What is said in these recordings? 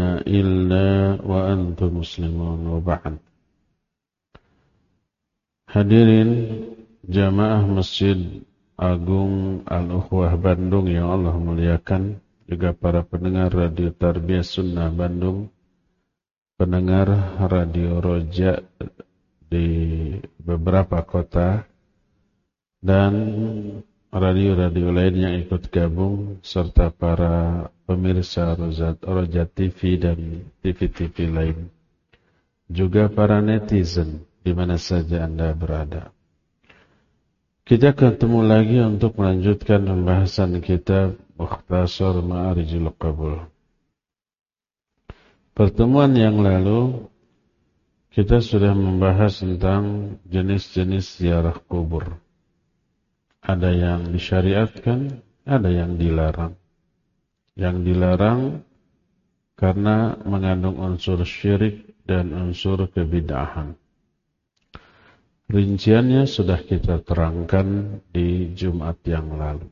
إلا وأنتم مسلمون وبعد. Hadirin jamaah Masjid Agung Al-Ukhwah Bandung yang Allah muliakan, juga para pendengar Radio Tarbiyah Sunnah Bandung, pendengar Radio Roja di beberapa kota, dan radio-radio lain yang ikut gabung, serta para pemirsa Roja TV dan TV-TV lain, juga para netizen di mana saja Anda berada. Kita ketemu lagi untuk melanjutkan pembahasan kitab Mukhtasar Ma'arijul Qabul. Pertemuan yang lalu kita sudah membahas tentang jenis-jenis ziarah kubur. Ada yang disyariatkan, ada yang dilarang. Yang dilarang karena mengandung unsur syirik dan unsur kebid'ahan. Rinciannya sudah kita terangkan di Jumat yang lalu.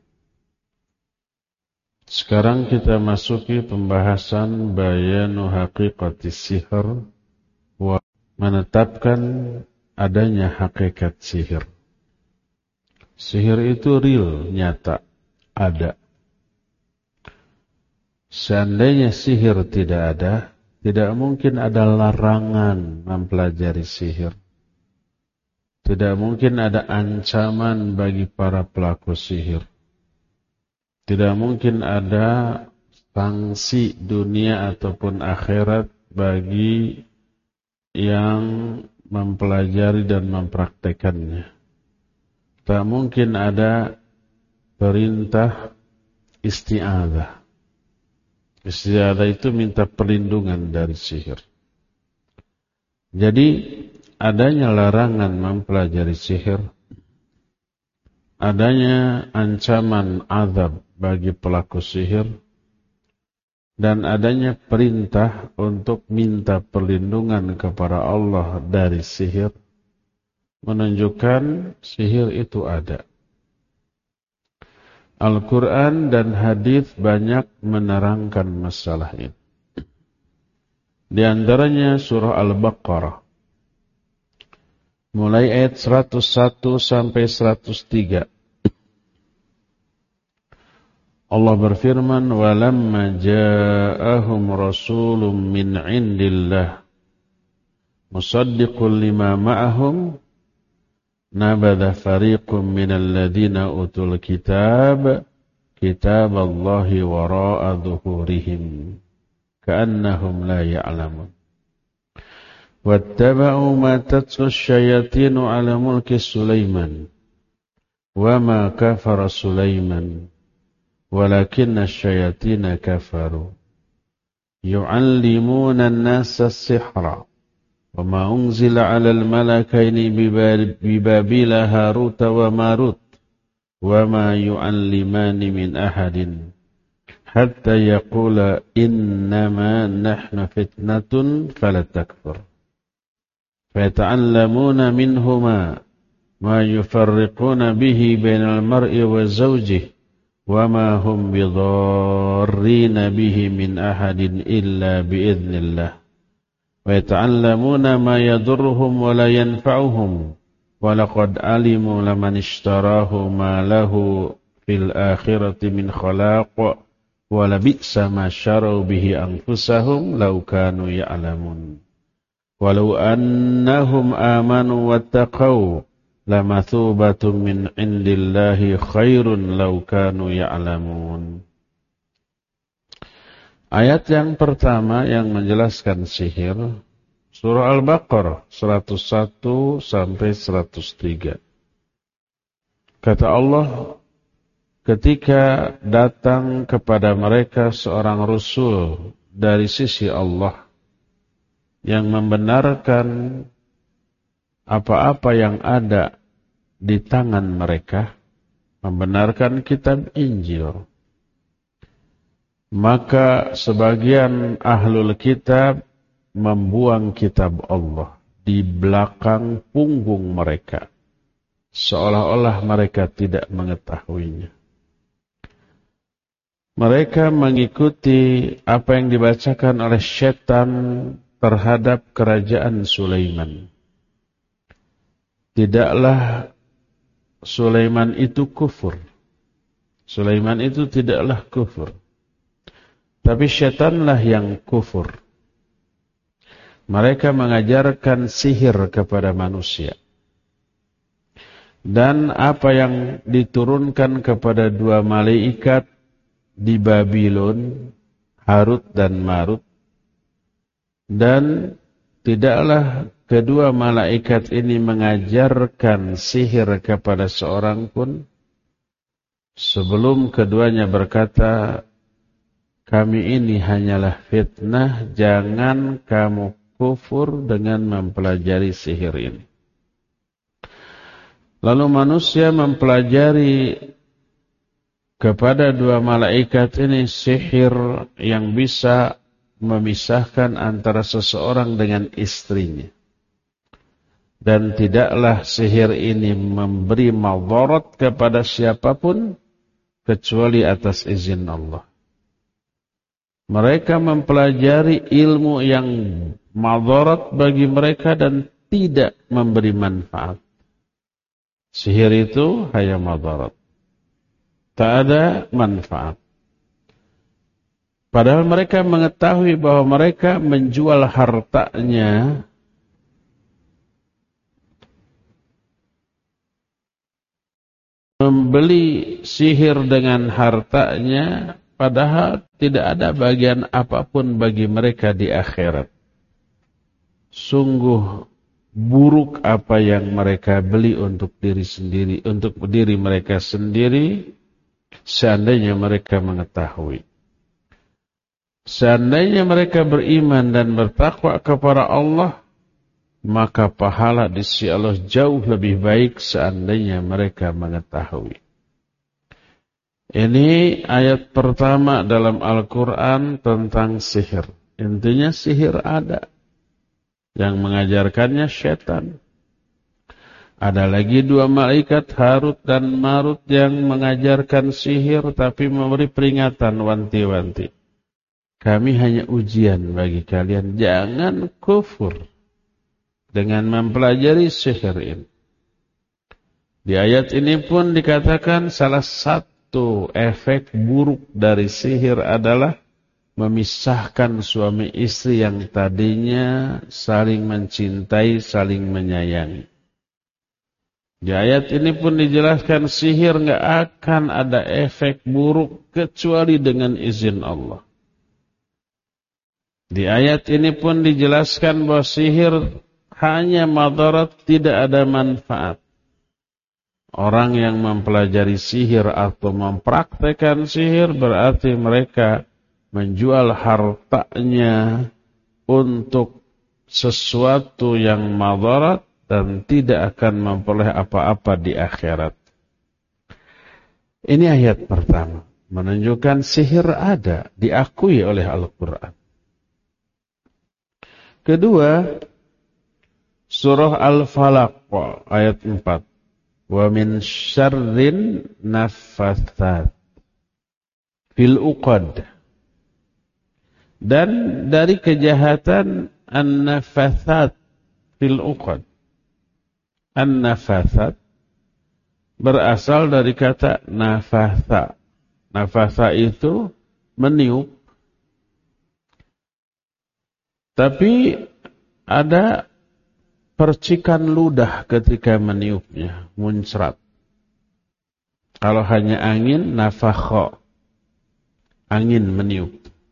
Sekarang kita masuki pembahasan bayanu haqiqatis sihir, menetapkan adanya hakikat sihir. Sihir itu real, nyata, ada. Seandainya sihir tidak ada, tidak mungkin ada larangan mempelajari sihir. Tidak mungkin ada ancaman bagi para pelaku sihir. Tidak mungkin ada sanksi dunia ataupun akhirat bagi yang mempelajari dan mempraktekannya. Tak mungkin ada perintah isti'adzah. Isti'adzah itu minta perlindungan dari sihir. Jadi adanya larangan mempelajari sihir, adanya ancaman azab bagi pelaku sihir, dan adanya perintah untuk minta perlindungan kepada Allah dari sihir, menunjukkan sihir itu ada. Al-Quran dan hadis banyak menerangkan masalah ini. Di antaranya surah Al-Baqarah, mulai ayat 101 sampai 103. Allah berfirman, "Walamma ja'ahum rasulun min 'indillah musaddiqun lima ma'ahum nabadha fariqun minal ladzina utul kitab kitaballahi wara'a dhuhurihim ka'annahum la ya'lamun." وَاتَّبَعُوا مَا تَتْلُو الشَّيَاطِينُ عَلَى مُلْكِ سُلَيْمَانَ وَمَا كَفَرَ سُلَيْمَانُ وَلَكِنَّ الشَّيَاطِينَ كَفَرُوا يُعَلِّمُونَ النَّاسَ السِّحْرَ وَمَا أُنْزِلَ عَلَى الْمَلَكَيْنِ بِبَابِلَ هَارُوتَ وَمَارُوتَ وَمَا يُعَلِّمَانِ مِنْ أَحَدٍ حَتَّى يَقُولَا إِنَّمَا نَحْنُ فِتْنَةٌ فَلَا تَكْفُرْ فَيَتَعَلَّمُونَ مِنْهُمَا مَا يُفَرِّقُونَ بِهِ بَيْنَ الْمَرْءِ وَزَوْجِهِ وَمَا هُمْ بِضَارِّينَ بِهِ مِنْ أَحَدٍ إِلَّا بِإِذْنِ اللَّهِ وَيَتَعَلَّمُونَ مَا يَضُرُّهُمْ وَلَا يَنْفَعُهُمْ وَلَقَدْ عَلِمُوا لَمَنِ اشْتَرَاهُ مَا لَهُ فِي الْآخِرَةِ مِنْ خَلَاقٍ وَلَبِئْسَ مَا شَرَوْا بِهِ أَنفُسَهُمْ لَوْ كَانُوا يَعْلَمُونَ وَلَوْ أَنَّهُمْ آمَنُوا وَاتَّقَوْا لَمَثُوبَةٌ مِنْ عِنْدِ اللَّهِ خَيْرٌ لَوْ كَانُوا يَعْلَمُونَ. Ayat yang pertama yang menjelaskan sihir, surah Al-Baqarah 101 sampai 103. Kata Allah, ketika datang kepada mereka seorang rasul dari sisi Allah yang membenarkan apa-apa yang ada di tangan mereka, membenarkan kitab Injil, maka sebagian ahlul kitab membuang kitab Allah di belakang punggung mereka, seolah-olah mereka tidak mengetahuinya. Mereka mengikuti apa yang dibacakan oleh syaitan terhadap kerajaan Sulaiman. Tidaklah Sulaiman itu kufur. Sulaiman itu tidaklah kufur. Tapi syaitanlah yang kufur. Mereka mengajarkan sihir kepada manusia. Dan apa yang diturunkan kepada dua malaikat di Babylon, Harut dan Marut, dan tidaklah kedua malaikat ini mengajarkan sihir kepada seorang pun sebelum keduanya berkata, kami ini hanyalah fitnah, jangan kamu kufur dengan mempelajari sihir ini. Lalu manusia mempelajari kepada dua malaikat ini sihir yang bisa memisahkan antara seseorang dengan istrinya. Dan tidaklah sihir ini memberi madarat kepada siapapun kecuali atas izin Allah. Mereka mempelajari ilmu yang madarat bagi mereka dan tidak memberi manfaat. Sihir itu hanya madarat. Tak ada manfaat. Padahal mereka mengetahui bahwa mereka menjual hartanya membeli sihir dengan hartanya, padahal tidak ada bagian apapun bagi mereka di akhirat. Sungguh buruk apa yang mereka beli untuk diri sendiri, untuk diri mereka sendiri. Seandainya mereka mengetahui. Seandainya mereka beriman dan bertakwa kepada Allah, maka pahala di sisi Allah jauh lebih baik seandainya mereka mengetahui. Ini ayat pertama dalam Al-Quran tentang sihir. Intinya sihir ada. Yang mengajarkannya syaitan. Ada lagi dua malaikat Harut dan Marut yang mengajarkan sihir tapi memberi peringatan wanti-wanti. Kami hanya ujian bagi kalian, jangan kufur dengan mempelajari sihir ini. Di ayat ini pun dikatakan salah satu efek buruk dari sihir adalah memisahkan suami istri yang tadinya saling mencintai, saling menyayangi. Di ayat ini pun dijelaskan sihir enggak akan ada efek buruk kecuali dengan izin Allah. Di ayat ini pun dijelaskan bahwa sihir hanya madarat, tidak ada manfaat. Orang yang mempelajari sihir atau mempraktekkan sihir berarti mereka menjual hartanya untuk sesuatu yang madarat dan tidak akan memperoleh apa-apa di akhirat. Ini ayat pertama, menunjukkan sihir ada, diakui oleh Al-Quran. Kedua, surah Al-Falaq ayat 4. Wa min syarrin naffatsat fil uqad. Dan dari kejahatan an-naffatsat fil uqad. An-naffatsat berasal dari kata nafatha. Nafatha itu meniup. Tapi ada percikan ludah ketika meniupnya, muncrat. Kalau hanya angin, nafakha. Angin meniup.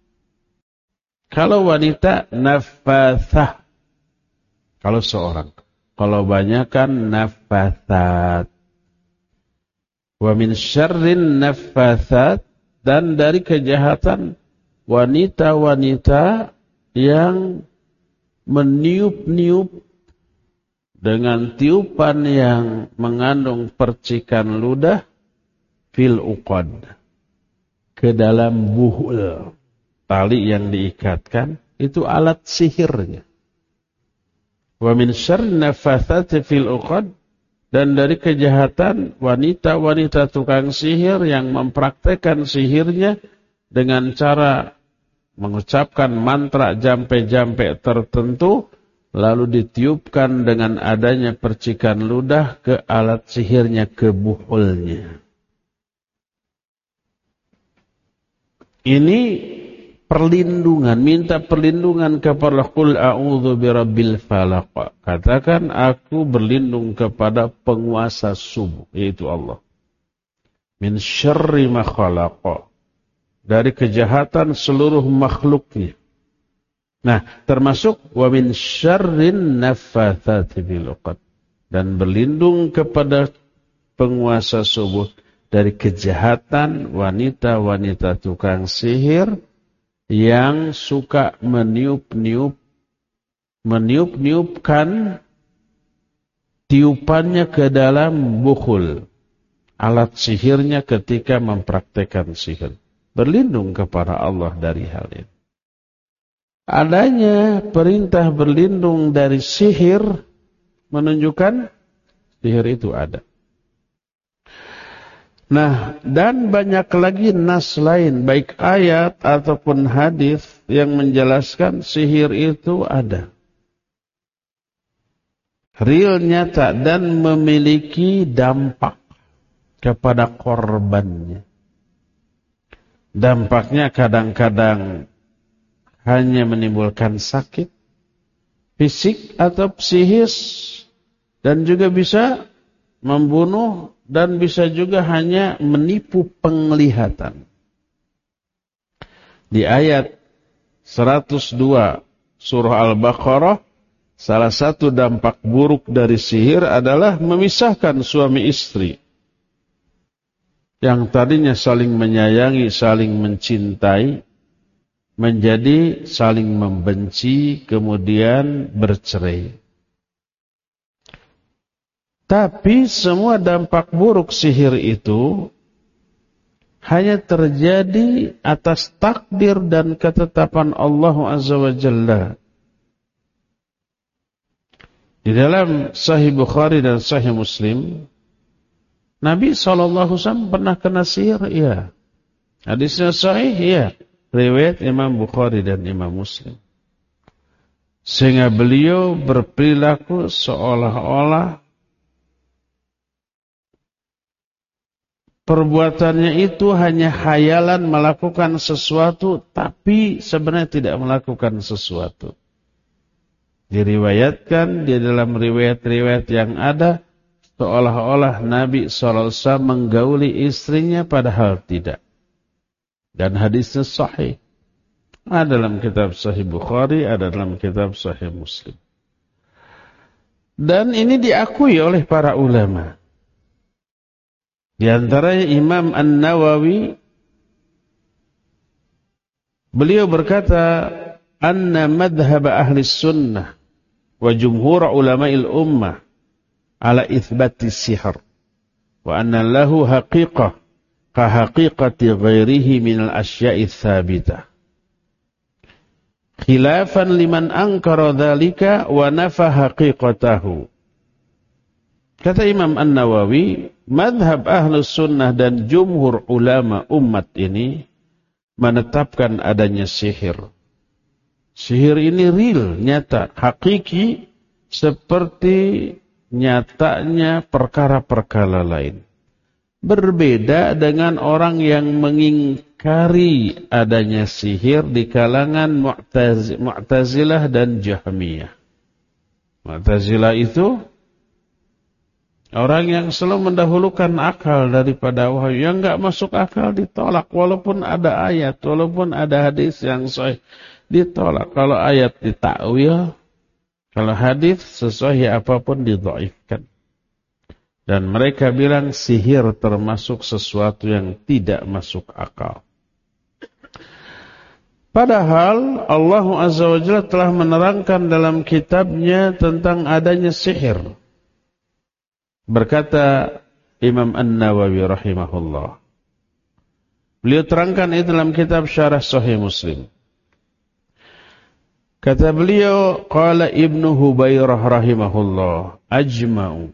Kalau wanita, nafathah. Kalau seorang. Kalau banyak kan nafathat. Wa min syarrin nafathat. Dan dari kejahatan wanita-wanita yang meniup-niup dengan tiupan yang mengandung percikan ludah fil uqad, ke dalam buhul, tali yang diikatkan, itu alat sihirnya. Wa min syarri nafatsati fil uqad, dan dari kejahatan wanita-wanita tukang sihir yang mempraktekkan sihirnya dengan cara mengucapkan mantra jampe-jampe tertentu, lalu ditiupkan dengan adanya percikan ludah ke alat sihirnya, ke buhulnya. Ini perlindungan, minta perlindungan kepada qul a'udzu birabbil falaq. Katakan aku berlindung kepada penguasa subuh, yaitu Allah. Min syarri ma khalaqa, dari kejahatan seluruh makhluknya. Nah, termasuk wa min syarrin naffatsati bil 'uqad, dan berlindung kepada penguasa subuh dari kejahatan wanita-wanita tukang sihir yang suka meniup-niupkan tiupannya ke dalam bukhul, alat sihirnya ketika mempraktekkan sihir. Berlindung kepada Allah dari hal ini. Adanya perintah berlindung dari sihir menunjukkan sihir itu ada. Nah, dan banyak lagi nas lain, baik ayat ataupun hadis yang menjelaskan sihir itu ada. Real, nyata, dan memiliki dampak kepada korbannya. Dampaknya kadang-kadang hanya menimbulkan sakit fisik atau psikis, dan juga bisa membunuh, dan bisa juga hanya menipu penglihatan. Di ayat 102 surah Al-Baqarah, salah satu dampak buruk dari sihir adalah memisahkan suami istri yang tadinya saling menyayangi, saling mencintai, menjadi saling membenci, kemudian bercerai. Tapi semua dampak buruk sihir itu hanya terjadi atas takdir dan ketetapan Allah Azza wa Jalla. Di dalam Sahih Bukhari dan Sahih Muslim, Nabi SAW pernah kena sihir, iya. Hadisnya sahih, iya. Riwayat Imam Bukhari dan Imam Muslim. Sehingga beliau berperilaku seolah-olah perbuatannya itu hanya khayalan melakukan sesuatu, tapi sebenarnya tidak melakukan sesuatu. Diriwayatkan di dalam riwayat-riwayat yang ada, seolah-olah Nabi SAW menggauli istrinya, padahal tidak. Dan hadisnya sahih. Ada dalam kitab Sahih Bukhari, ada dalam kitab Sahih Muslim. Dan ini diakui oleh para ulama. Di antaranya Imam An-Nawawi, beliau berkata, anna madhhab ahli sunnah wa jumhur ulama'il ummah ala ithbati sihr wa anna lahu haqiqah ka haqiqati ghairihi minal asya'i thabitah khilafan liman ankara dhalika wa nafa haqiqatahu. Kata Imam An-Nawawi, madhab ahlus sunnah dan jumhur ulama umat ini menetapkan adanya sihir. Sihir ini real, nyata, hakiki, seperti nyatanya perkara-perkara lain. Berbeda dengan orang yang mengingkari adanya sihir di kalangan Mu'tazilah dan Jahmiyah. Mu'tazilah itu orang yang selalu mendahulukan akal daripada wahyu. Yang enggak masuk akal ditolak, walaupun ada ayat, walaupun ada hadis yang sahih, ditolak. Kalau ayat ditakwil, kalau hadis sesuai apapun didhaifkan. Dan mereka bilang sihir termasuk sesuatu yang tidak masuk akal. Padahal Allah Azza wa Jalla telah menerangkan dalam kitabnya tentang adanya sihir. Berkata Imam An-Nawawi rahimahullah, beliau terangkan itu dalam kitab Syarah Sahih Muslim. Kata beliau, qala Ibnu Hubairah rahimahullah, ajma'u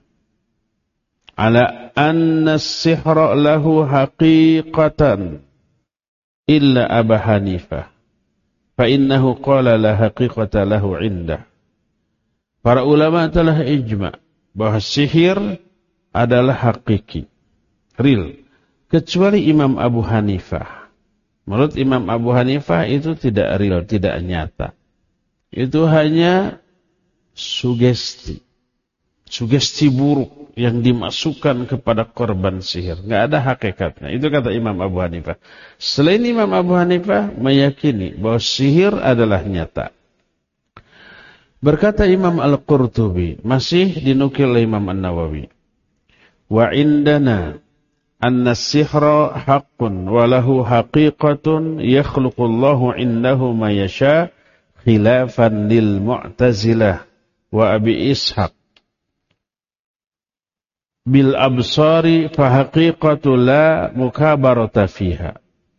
ala anna as-sihra lahu haqiqatan illa Abu Hanifah fa innahu qala la haqiqata lahu indah. Para ulama telah ijma' bahwa sihir adalah hakiki, real, kecuali Imam Abu Hanifah. Menurut Imam Abu Hanifah itu tidak real, tidak nyata. Itu hanya sugesti. Sugesti buruk yang dimasukkan kepada korban sihir. Nggak ada hakikatnya. Itu kata Imam Abu Hanifah. Selain Imam Abu Hanifah meyakini bahwa sihir adalah nyata. Berkata Imam Al-Qurtubi, masih dinukil oleh Imam An-Nawawi. Wa indana anna sihra haqqun wa lahu haqiqatun yakhluqullahu indahu ma yasha khilafan lil Mu'tazilah wa Abi Ishaq. Bil absari fa haqiqatu la mukabarata fiha.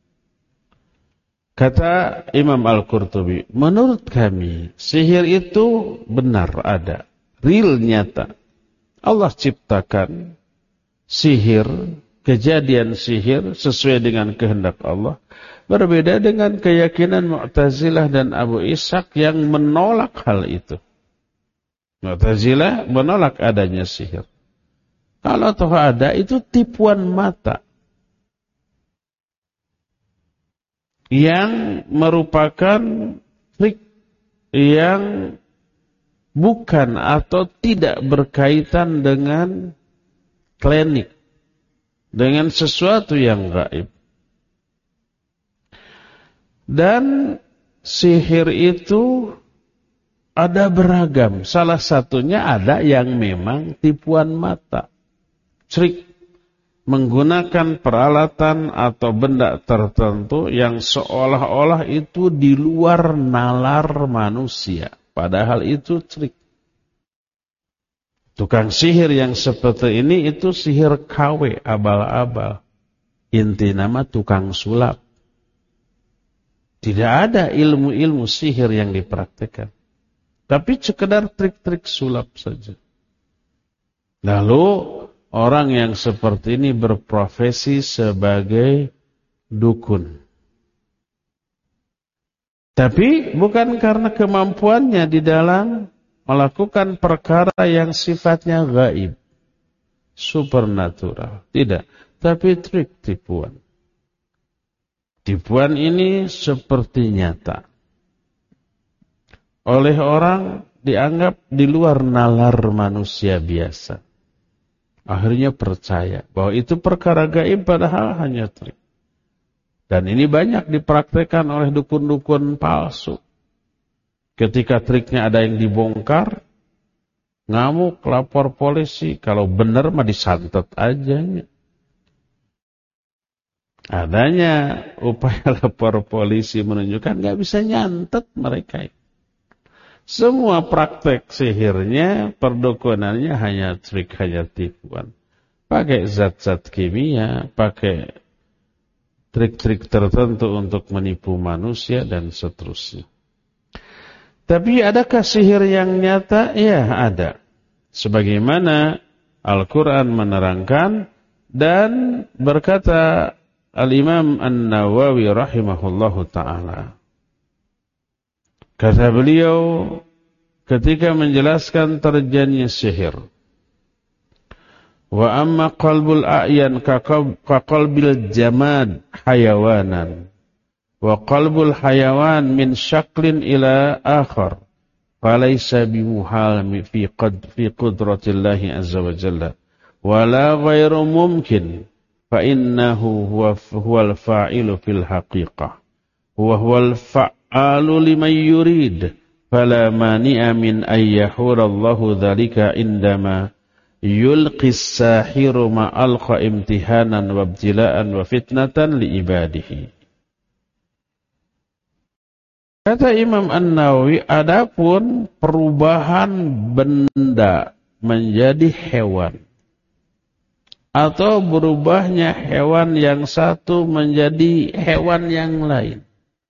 Kata Imam Al-Qurtubi, menurut kami sihir itu benar ada, real nyata. Allah ciptakan sihir, kejadian sihir sesuai dengan kehendak Allah. Berbeda dengan keyakinan Mu'tazilah dan Abu Ishaq yang menolak hal itu. Mu'tazilah menolak adanya sihir. Kalau toh ada, itu tipuan mata. Yang merupakan trik yang bukan atau tidak berkaitan dengan klinik. Dengan sesuatu yang gaib. Dan sihir itu ada beragam. Salah satunya ada yang memang tipuan mata. Trik. Menggunakan peralatan atau benda tertentu yang seolah-olah itu di luar nalar manusia. Padahal itu trik. Tukang sihir yang seperti ini itu sihir KW, abal-abal. Inti nama tukang sulap. Tidak ada ilmu-ilmu sihir yang dipraktikkan. Tapi sekedar trik-trik sulap saja. Lalu orang yang seperti ini berprofesi sebagai dukun. Tapi bukan karena kemampuannya di dalam melakukan perkara yang sifatnya gaib, supernatural. Tidak, tapi trik tipuan. Tipuan ini seperti nyata. Oleh orang dianggap di luar nalar manusia biasa. Akhirnya percaya bahwa itu perkara gaib padahal hanya trik. Dan ini banyak dipraktekkan oleh dukun-dukun palsu. Ketika triknya ada yang dibongkar, ngamuk, lapor polisi. Kalau benar mah disantet aja. Adanya upaya lapor polisi menunjukkan nggak bisa nyantet mereka. Semua praktek sihirnya, perdukunannya hanya trik, hanya tipuan. Pakai zat-zat kimia, pakai trik-trik tertentu untuk menipu manusia dan seterusnya. Tapi adakah sihir yang nyata? Ya, ada. Sebagaimana Al-Quran menerangkan dan berkata Al-Imam An-Nawawi rahimahullahu ta'ala. Kata beliau ketika menjelaskan terjadinya sihir. Wa amma qalbul a'yan ka qalbil jamad hayawanan. Wa qalbul hayawan min syaklin ila akhar. Falaysa bimuhal fi qudratillahi azza wa jalla. Wala ghairu mumkin. Fa innahu huwal fa'ilu fil haqiqah. Wa huwal fa'alu liman yurid. Fala mani'a min ayyahurallahu dhalika indama yulqis sahiru ma'alqa imtihanan wa ibtila'an wa fitnatan li ibadihi. Kata Imam An-Nawawi, adapun perubahan benda menjadi hewan atau berubahnya hewan yang satu menjadi hewan yang lain,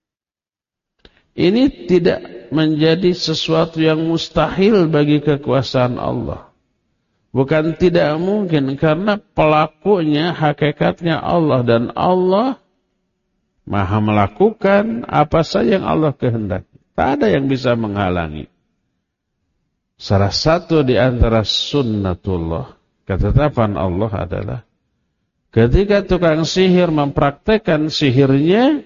ini tidak menjadi sesuatu yang mustahil bagi kekuasaan Allah. Bukan tidak mungkin, karena pelakunya hakikatnya Allah, dan Allah Maha melakukan apa saja yang Allah kehendaki. Tak ada yang bisa menghalangi. Salah satu di antara sunnatullah, ketetapan Allah adalah ketika tukang sihir mempraktekkan sihirnya,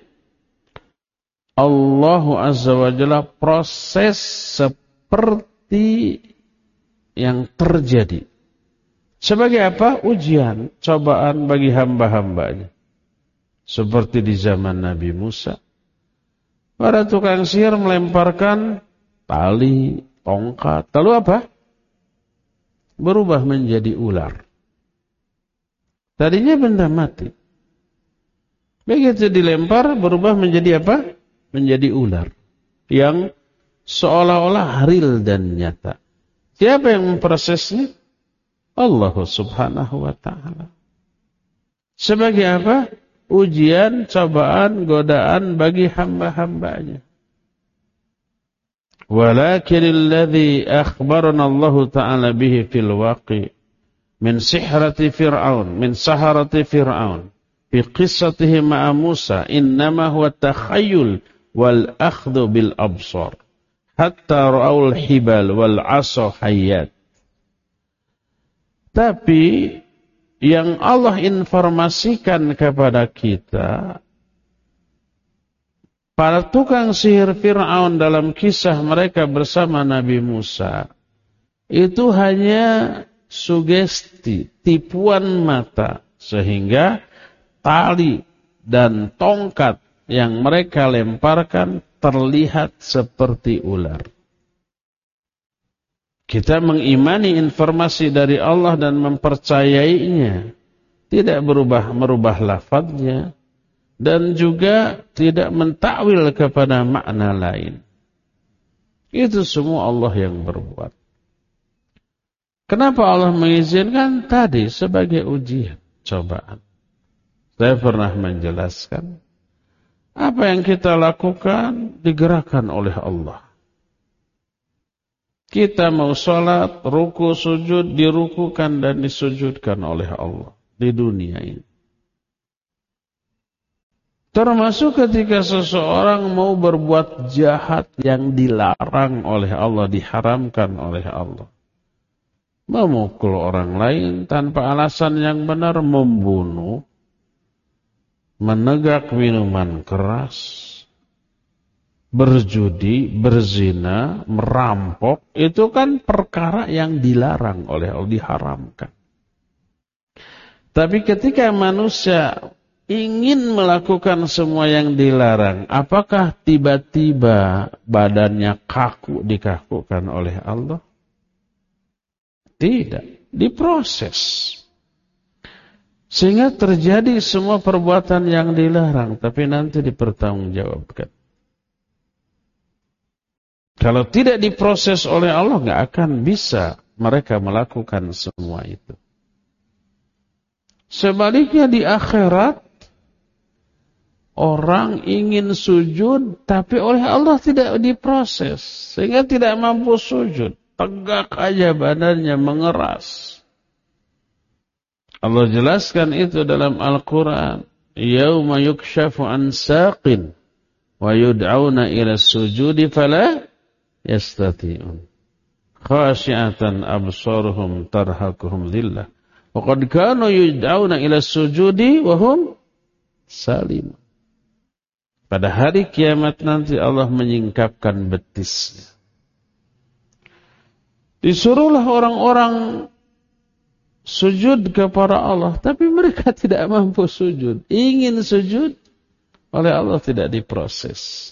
Allah Azza wa Jalla proses seperti yang terjadi. Sebagai apa? Ujian, cobaan bagi hamba-hambanya. Seperti di zaman Nabi Musa. Para tukang sihir melemparkan tali, tongkat. Lalu apa? Berubah menjadi ular. Tadinya benda mati. Begitu dilempar, berubah menjadi apa? Menjadi ular. Yang seolah-olah real dan nyata. Siapa yang memprosesnya? Allah Subhanahu wa ta'ala. Sebagai apa? Ujian, cobaan, godaan bagi hamba-hambanya. Walakin alladhi akhbarana Allah ta'ala bihi fil waqi min sihrati Fir'aun, min saharati Fir'aun fi qissatihi ma'a Musa innama huwa takhayyul wal akhdhu bil absar hatta ra'ul hibal wal 'asa hayyat. Tapi yang Allah informasikan kepada kita, para tukang sihir Fir'aun dalam kisah mereka bersama Nabi Musa, itu hanya sugesti, tipuan mata, sehingga tali dan tongkat yang mereka lemparkan terlihat seperti ular. Kita mengimani informasi dari Allah dan mempercayainya. Tidak merubah lafadznya. Dan juga tidak mentakwil kepada makna lain. Itu semua Allah yang berbuat. Kenapa Allah mengizinkan? Tadi sebagai ujian, cobaan. Saya pernah menjelaskan. Apa yang kita lakukan digerakkan oleh Allah. Kita mau sholat, ruku, sujud, dirukukan dan disujudkan oleh Allah di dunia ini. Termasuk ketika seseorang mau berbuat jahat yang dilarang oleh Allah, diharamkan oleh Allah. Memukul orang lain tanpa alasan yang benar, membunuh, menegak minuman keras, berjudi, berzina, merampok, itu kan perkara yang dilarang oleh Allah, diharamkan. Tapi ketika manusia ingin melakukan semua yang dilarang, apakah tiba-tiba badannya kaku dikakukan oleh Allah? Tidak, diproses. Sehingga terjadi semua perbuatan yang dilarang, tapi nanti dipertanggungjawabkan. Kalau tidak diproses oleh Allah, nggak akan bisa mereka melakukan semua itu. Sebaliknya di akhirat, orang ingin sujud, tapi oleh Allah tidak diproses. Sehingga tidak mampu sujud. Tegak aja badannya, mengeras. Allah jelaskan itu dalam Al-Quran. Yauma yukshafu an saqin, wa yud'auna ila sujudi fala yastati'un. Khashi'atan absaruhum tarhaquhum dhillah. Wa qad kanu yud'auna ila sujudi wa hum salimun. Pada hari kiamat nanti Allah menyingkapkan betisnya. Disuruhlah orang-orang sujud kepada Allah, tapi mereka tidak mampu sujud. Ingin sujud, oleh Allah tidak diproses.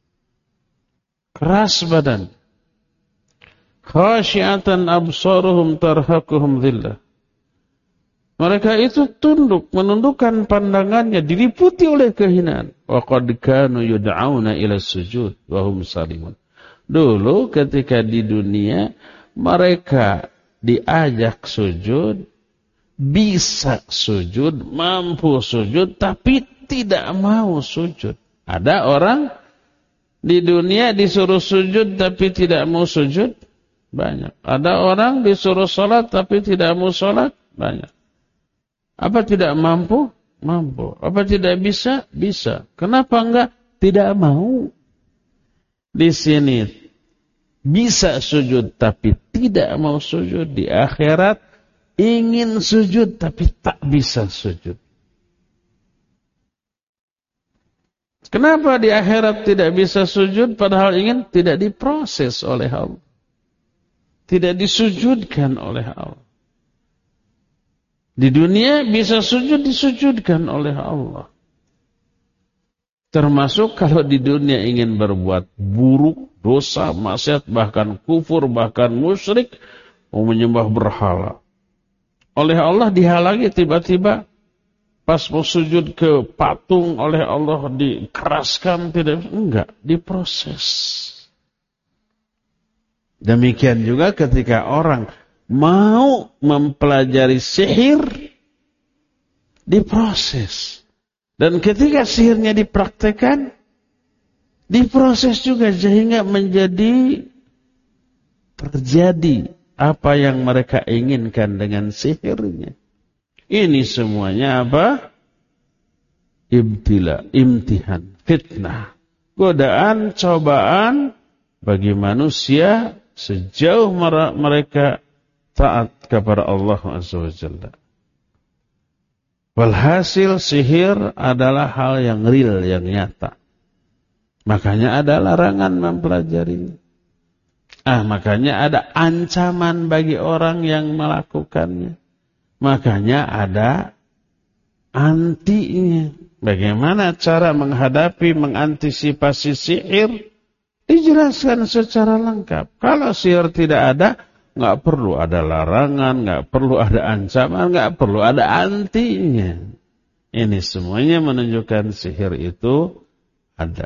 Keras badan. Khasyiatan absaruhum tarhaquhum dhillah. Mereka itu tunduk, menundukkan pandangannya, diliputi oleh kehinaan. Wa qad kanu yud'auna ila sujud wa hum salimun. Dulu ketika di dunia mereka diajak sujud, bisa sujud, mampu sujud, tapi tidak mau sujud. Ada orang di dunia disuruh sujud tapi tidak mau sujud, banyak. Ada orang disuruh sholat tapi tidak mau sholat, banyak. Apa tidak mampu? Mampu. Apa tidak bisa? Bisa. Kenapa enggak? Tidak mau. Di sini bisa sujud tapi tidak mau sujud. Di akhirat ingin sujud tapi tak bisa sujud. Kenapa di akhirat tidak bisa sujud padahal ingin? Tidak diproses oleh Allah. Tidak disujudkan oleh Allah. Di dunia bisa sujud disujudkan oleh Allah. Termasuk kalau di dunia ingin berbuat buruk, dosa, maksiat, bahkan kufur, bahkan musyrik, mau menyembah berhala. Oleh Allah dihalangi tiba-tiba pas mau sujud ke patung oleh Allah dikeraskan, tidak, enggak, diproses. Demikian juga ketika orang mau mempelajari sihir, diproses. Dan ketika sihirnya dipraktekkan, diproses juga sehingga menjadi terjadi apa yang mereka inginkan dengan sihirnya. Ini semuanya apa? Ibtila, imtihan, fitnah, godaan, cobaan bagi manusia sejauh mereka taat kepada Allah Azza wa Jalla. Walhasil sihir adalah hal yang real, yang nyata. Makanya ada larangan mempelajarinya. Makanya ada ancaman bagi orang yang melakukannya. Makanya ada antinya. Bagaimana cara menghadapi, mengantisipasi sihir? Dijelaskan secara lengkap. Kalau sihir tidak ada, nggak perlu ada larangan, nggak perlu ada ancaman, nggak perlu ada antinya. Ini semuanya menunjukkan sihir itu ada.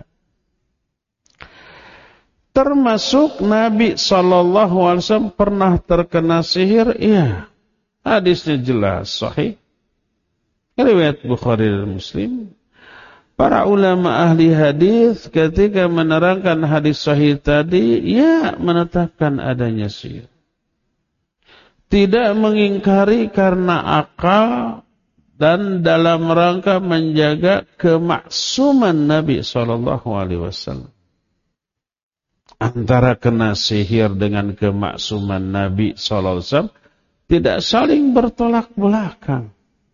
Termasuk Nabi SAW pernah terkena sihir, iya. Hadisnya jelas, sahih. Riwayat Bukhari dan Muslim. Para ulama ahli hadis ketika menerangkan hadis sahih tadi, ya menetapkan adanya sihir. Tidak mengingkari karena akal dan dalam rangka menjaga kemaksuman Nabi SAW. Antara kena sihir dengan kemaksuman Nabi SAW tidak saling bertolak belakang.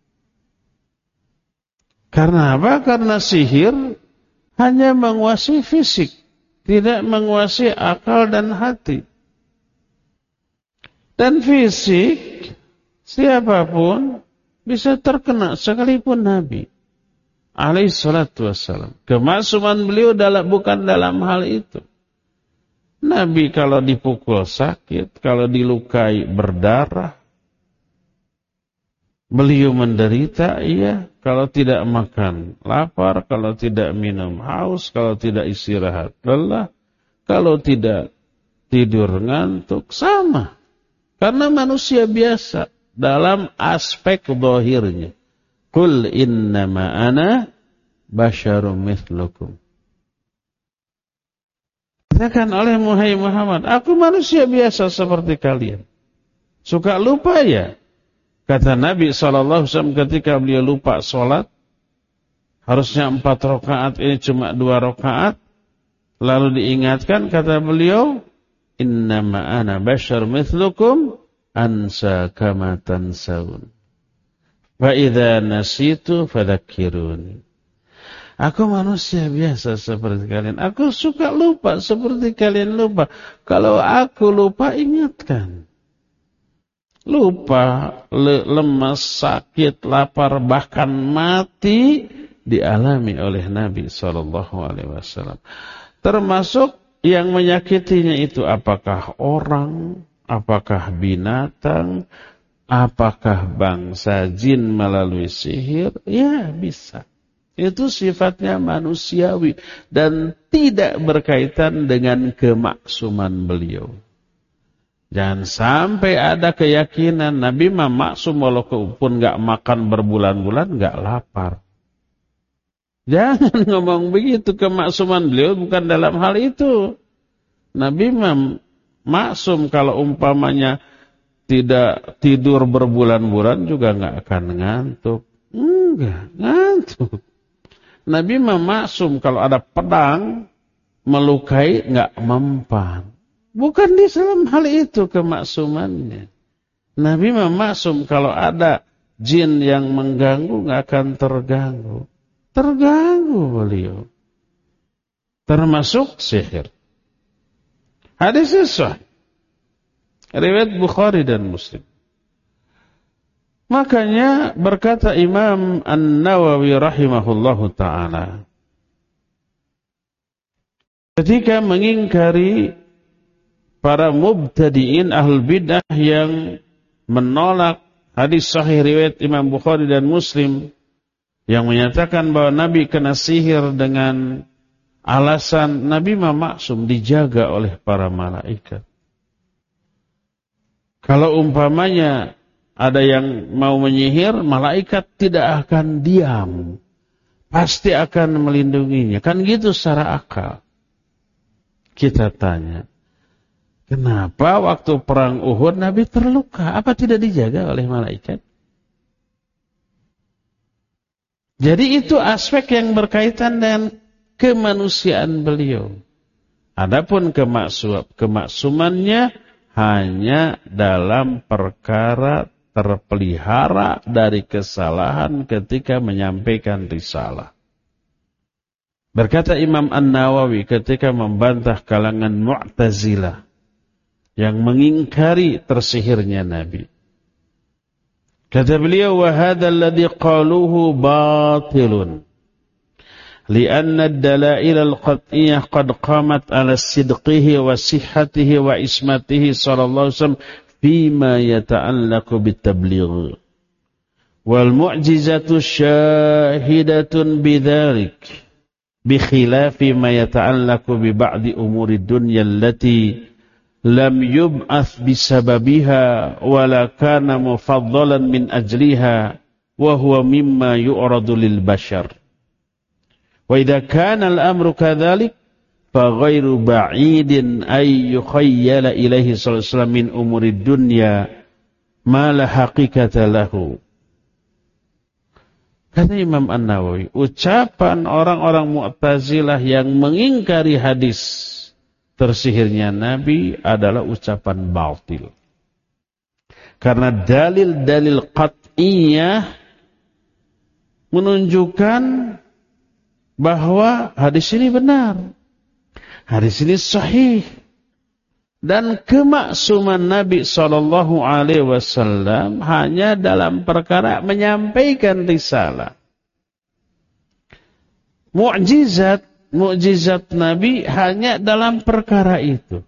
Karena apa? Karena sihir hanya menguasai fisik, tidak menguasai akal dan hati. Dan fisik, siapapun bisa terkena, sekalipun Nabi alaihi salatu wassalam. Kemaksuman beliau bukan dalam hal itu. Nabi kalau dipukul sakit, kalau dilukai berdarah, beliau menderita, iya. Kalau tidak makan, lapar. Kalau tidak minum, haus. Kalau tidak istirahat, lelah. Kalau tidak tidur, ngantuk. Sama. Karena manusia biasa dalam aspek zahirnya. Qul innama ana basyarum mithlukum. Katakan oleh Muhammad, aku manusia biasa seperti kalian. Suka lupa ya? Kata Nabi SAW ketika beliau lupa sholat, harusnya 4 rakaat, ini cuma 2 rakaat. Lalu diingatkan, kata beliau, innama ana bashar mithlukum ansa kama tansaun. Fa idza nasitu fadzakkiruni. Aku manusia biasa seperti kalian. Aku suka lupa seperti kalian lupa. Kalau aku lupa, ingatkan. Lupa, lemas, sakit, lapar, bahkan mati dialami oleh Nabi SAW. Termasuk yang menyakitinya itu apakah orang, apakah binatang, apakah bangsa jin melalui sihir? Ya, bisa. Itu sifatnya manusiawi dan tidak berkaitan dengan kemaksuman beliau. Jangan sampai ada keyakinan Nabi mah maksum walaupun nggak makan berbulan-bulan nggak lapar. Jangan ngomong begitu, kemaksuman beliau bukan dalam hal itu. Nabi mah maksum kalau umpamanya tidak tidur berbulan-bulan juga nggak akan ngantuk. Enggak, ngantuk. Nabi maksum kalau ada pedang melukai enggak mempan. Bukan di dalam hal itu kemaksumannya. Nabi maksum kalau ada jin yang mengganggu enggak akan terganggu. Terganggu beliau. Termasuk sihir. Hadis sahih. Riwayat Bukhari dan Muslim. Makanya berkata Imam An-Nawawi rahimahullahu ta'ala, ketika mengingkari para mubtadi'in ahlul bidah yang menolak hadis sahih riwayat Imam Bukhari dan Muslim yang menyatakan bahwa Nabi kena sihir dengan alasan Nabi maksum dijaga oleh para malaikat. Kalau umpamanya ada yang mau menyihir, malaikat tidak akan diam. Pasti akan melindunginya. Kan gitu secara akal. Kita tanya, kenapa waktu perang Uhud Nabi terluka? Apa tidak dijaga oleh malaikat? Jadi itu aspek yang berkaitan dengan kemanusiaan beliau. Adapun kemaksumannya hanya dalam perkara terpelihara dari kesalahan ketika menyampaikan risalah. Berkata Imam An-Nawawi ketika membantah kalangan Mu'tazilah yang mengingkari tersihirnya Nabi. Kata beliau, wa hadha alladhi qaluhu batilun. Lianna ad-dalail al-qat'iyyah qad qamat ala sidqihi wa sihhatihi wa ismatihi sallallahu alaihi wasallam fima yata'allaqu bit-tabligh. Wal mu'jizatu syahidatun bidzalik. Bikhilafi ma yata'allaqu bi ba'di umuri dunya allati lam yub'ats bisababiha wa la kana mufaddalan min ajliha wa huwa mimma yu'radu lil bashar. Wa idza kana al-amru kadzalik fa ghairu ba'idin ay yukhayyala ilaihi sallallahu alaihi wasallam min umuri dunya ma la haqiqata lahu. Kata Imam An-Nawawi, ucapan orang-orang Mu'tazilah yang mengingkari hadis tersihirnya Nabi adalah ucapan batil. Karena dalil-dalil qat'iyah menunjukkan bahwa hadis ini benar. Hadis ini sahih. Dan kemaksuman Nabi SAW hanya dalam perkara menyampaikan risalah. Mukjizat Nabi hanya dalam perkara itu.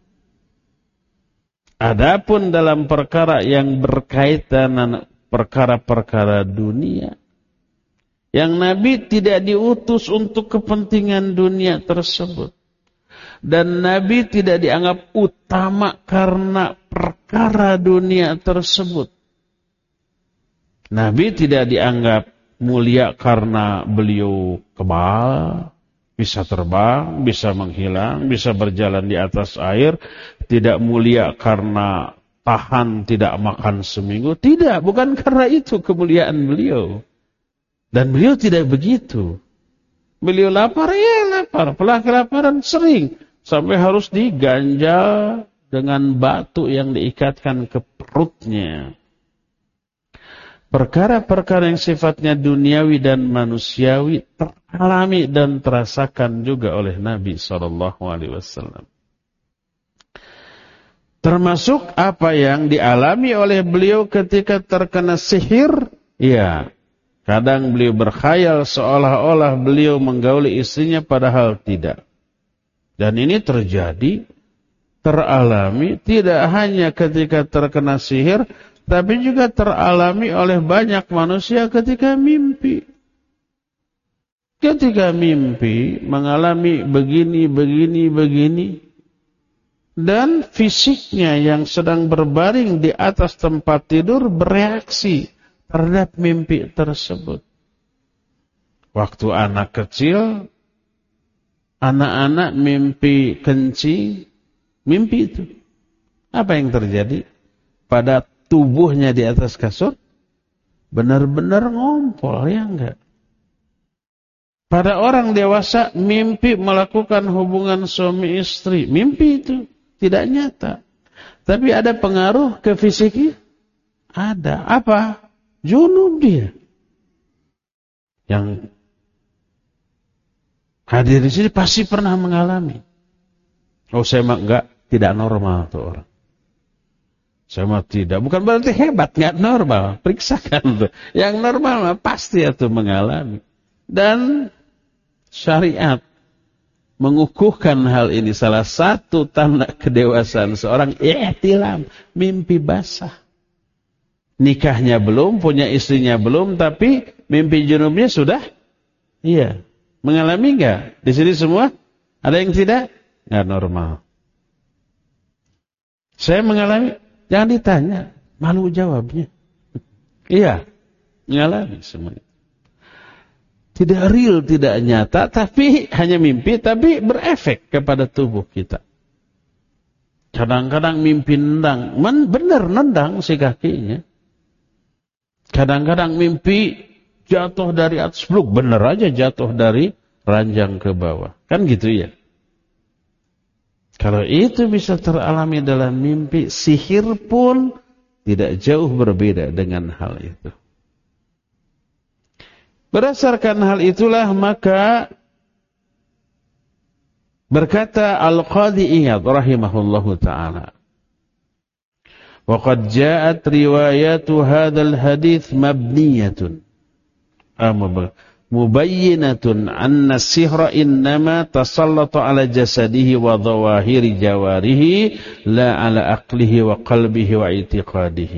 Adapun dalam perkara yang berkaitan dengan perkara-perkara dunia, yang Nabi tidak diutus untuk kepentingan dunia tersebut. Dan Nabi tidak dianggap utama karena perkara dunia tersebut. Nabi tidak dianggap mulia karena beliau kebal, bisa terbang, bisa menghilang, bisa berjalan di atas air. Tidak mulia karena tahan tidak makan seminggu. Tidak, bukan karena itu kemuliaan beliau. Dan beliau tidak begitu. Beliau lapar, ya lapar. Kelaparan sering. Sampai harus diganjal dengan batu yang diikatkan ke perutnya. Perkara-perkara yang sifatnya duniawi dan manusiawi teralami dan terasakan juga oleh Nabi SAW. Termasuk apa yang dialami oleh beliau ketika terkena sihir. Ya, kadang beliau berkhayal seolah-olah beliau menggauli istrinya padahal tidak. Dan ini terjadi, teralami tidak hanya ketika terkena sihir, tapi juga teralami oleh banyak manusia ketika mimpi. Ketika mimpi mengalami begini. Dan fisiknya yang sedang berbaring di atas tempat tidur bereaksi terhadap mimpi tersebut. Waktu anak kecil, anak-anak mimpi kencing, mimpi itu. Apa yang terjadi? Pada tubuhnya di atas kasur, benar-benar ngompol, ya enggak? Pada orang dewasa, mimpi melakukan hubungan suami istri. Mimpi itu tidak nyata. Tapi ada pengaruh ke fisiknya? Ada. Apa? Junub dia. Yang hadir di sini pasti pernah mengalami. Oh, saya mah enggak, tidak normal tuh orang. Saya mah tidak. Bukan berarti hebat, enggak normal. Periksakan tuh. Yang normal mah pasti itu mengalami. Dan syariat mengukuhkan hal ini. Salah satu tanda kedewasaan seorang i'tilam, mimpi basah. Nikahnya belum, punya istrinya belum, tapi mimpi junubnya sudah. Iya. Mengalami enggak? Di sini semua ada yang tidak? Enggak normal. Saya mengalami, jangan ditanya, malu jawabnya. Iya, mengalami semuanya. Tidak real, tidak nyata, tapi hanya mimpi, tapi berefek kepada tubuh kita. Kadang-kadang mimpi nendang, benar nendang si kakinya. Kadang-kadang mimpi jatuh dari atas blok, benar aja jatuh dari ranjang ke bawah. Kan gitu ya. Kalau itu bisa teralami dalam mimpi, sihir pun tidak jauh berbeda dengan hal itu. Berdasarkan hal itulah maka berkata Al-Qadhi Iyad rahimahullahu ta'ala, وَقَدْ جَاءَتْ رِوَايَةُ هَذَا الْحَدِيثِ مَبْنِيَةٌ مُبَيِّنَةٌ أَنَّ السِّحْرَ إِنَّمَا تَسَلَّطَ عَلَى جَسَدِهِ وَظَوَاهِرِ جَوَارِهِ لَا عَلَى عَقْلِهِ وَقَلْبِهِ وَاعْتِقَادِهِ.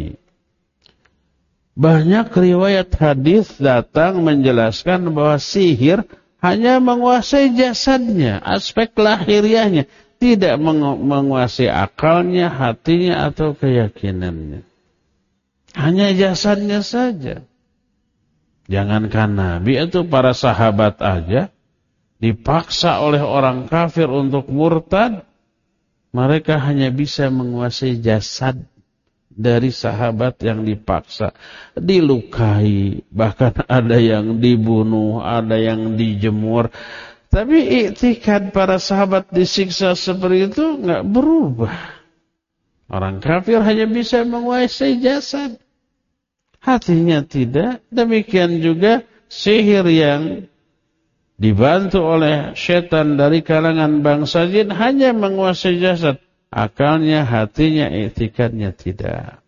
Banyak riwayat hadis datang menjelaskan bahwa sihir hanya menguasai jasadnya, aspek lahiriahnya, tidak menguasai akalnya, hatinya atau keyakinannya. Hanya jasadnya saja. Jangankan Nabi, itu para sahabat aja dipaksa oleh orang kafir untuk murtad, mereka hanya bisa menguasai jasad dari sahabat yang dipaksa, dilukai, bahkan ada yang dibunuh, ada yang dijemur. Tapi i'tikad para sahabat disiksa seperti itu enggak berubah. Orang kafir hanya bisa menguasai jasad, hatinya tidak. Demikian juga sihir yang dibantu oleh setan dari kalangan bangsa jin hanya menguasai jasad, akalnya, hatinya, i'tikadnya tidak.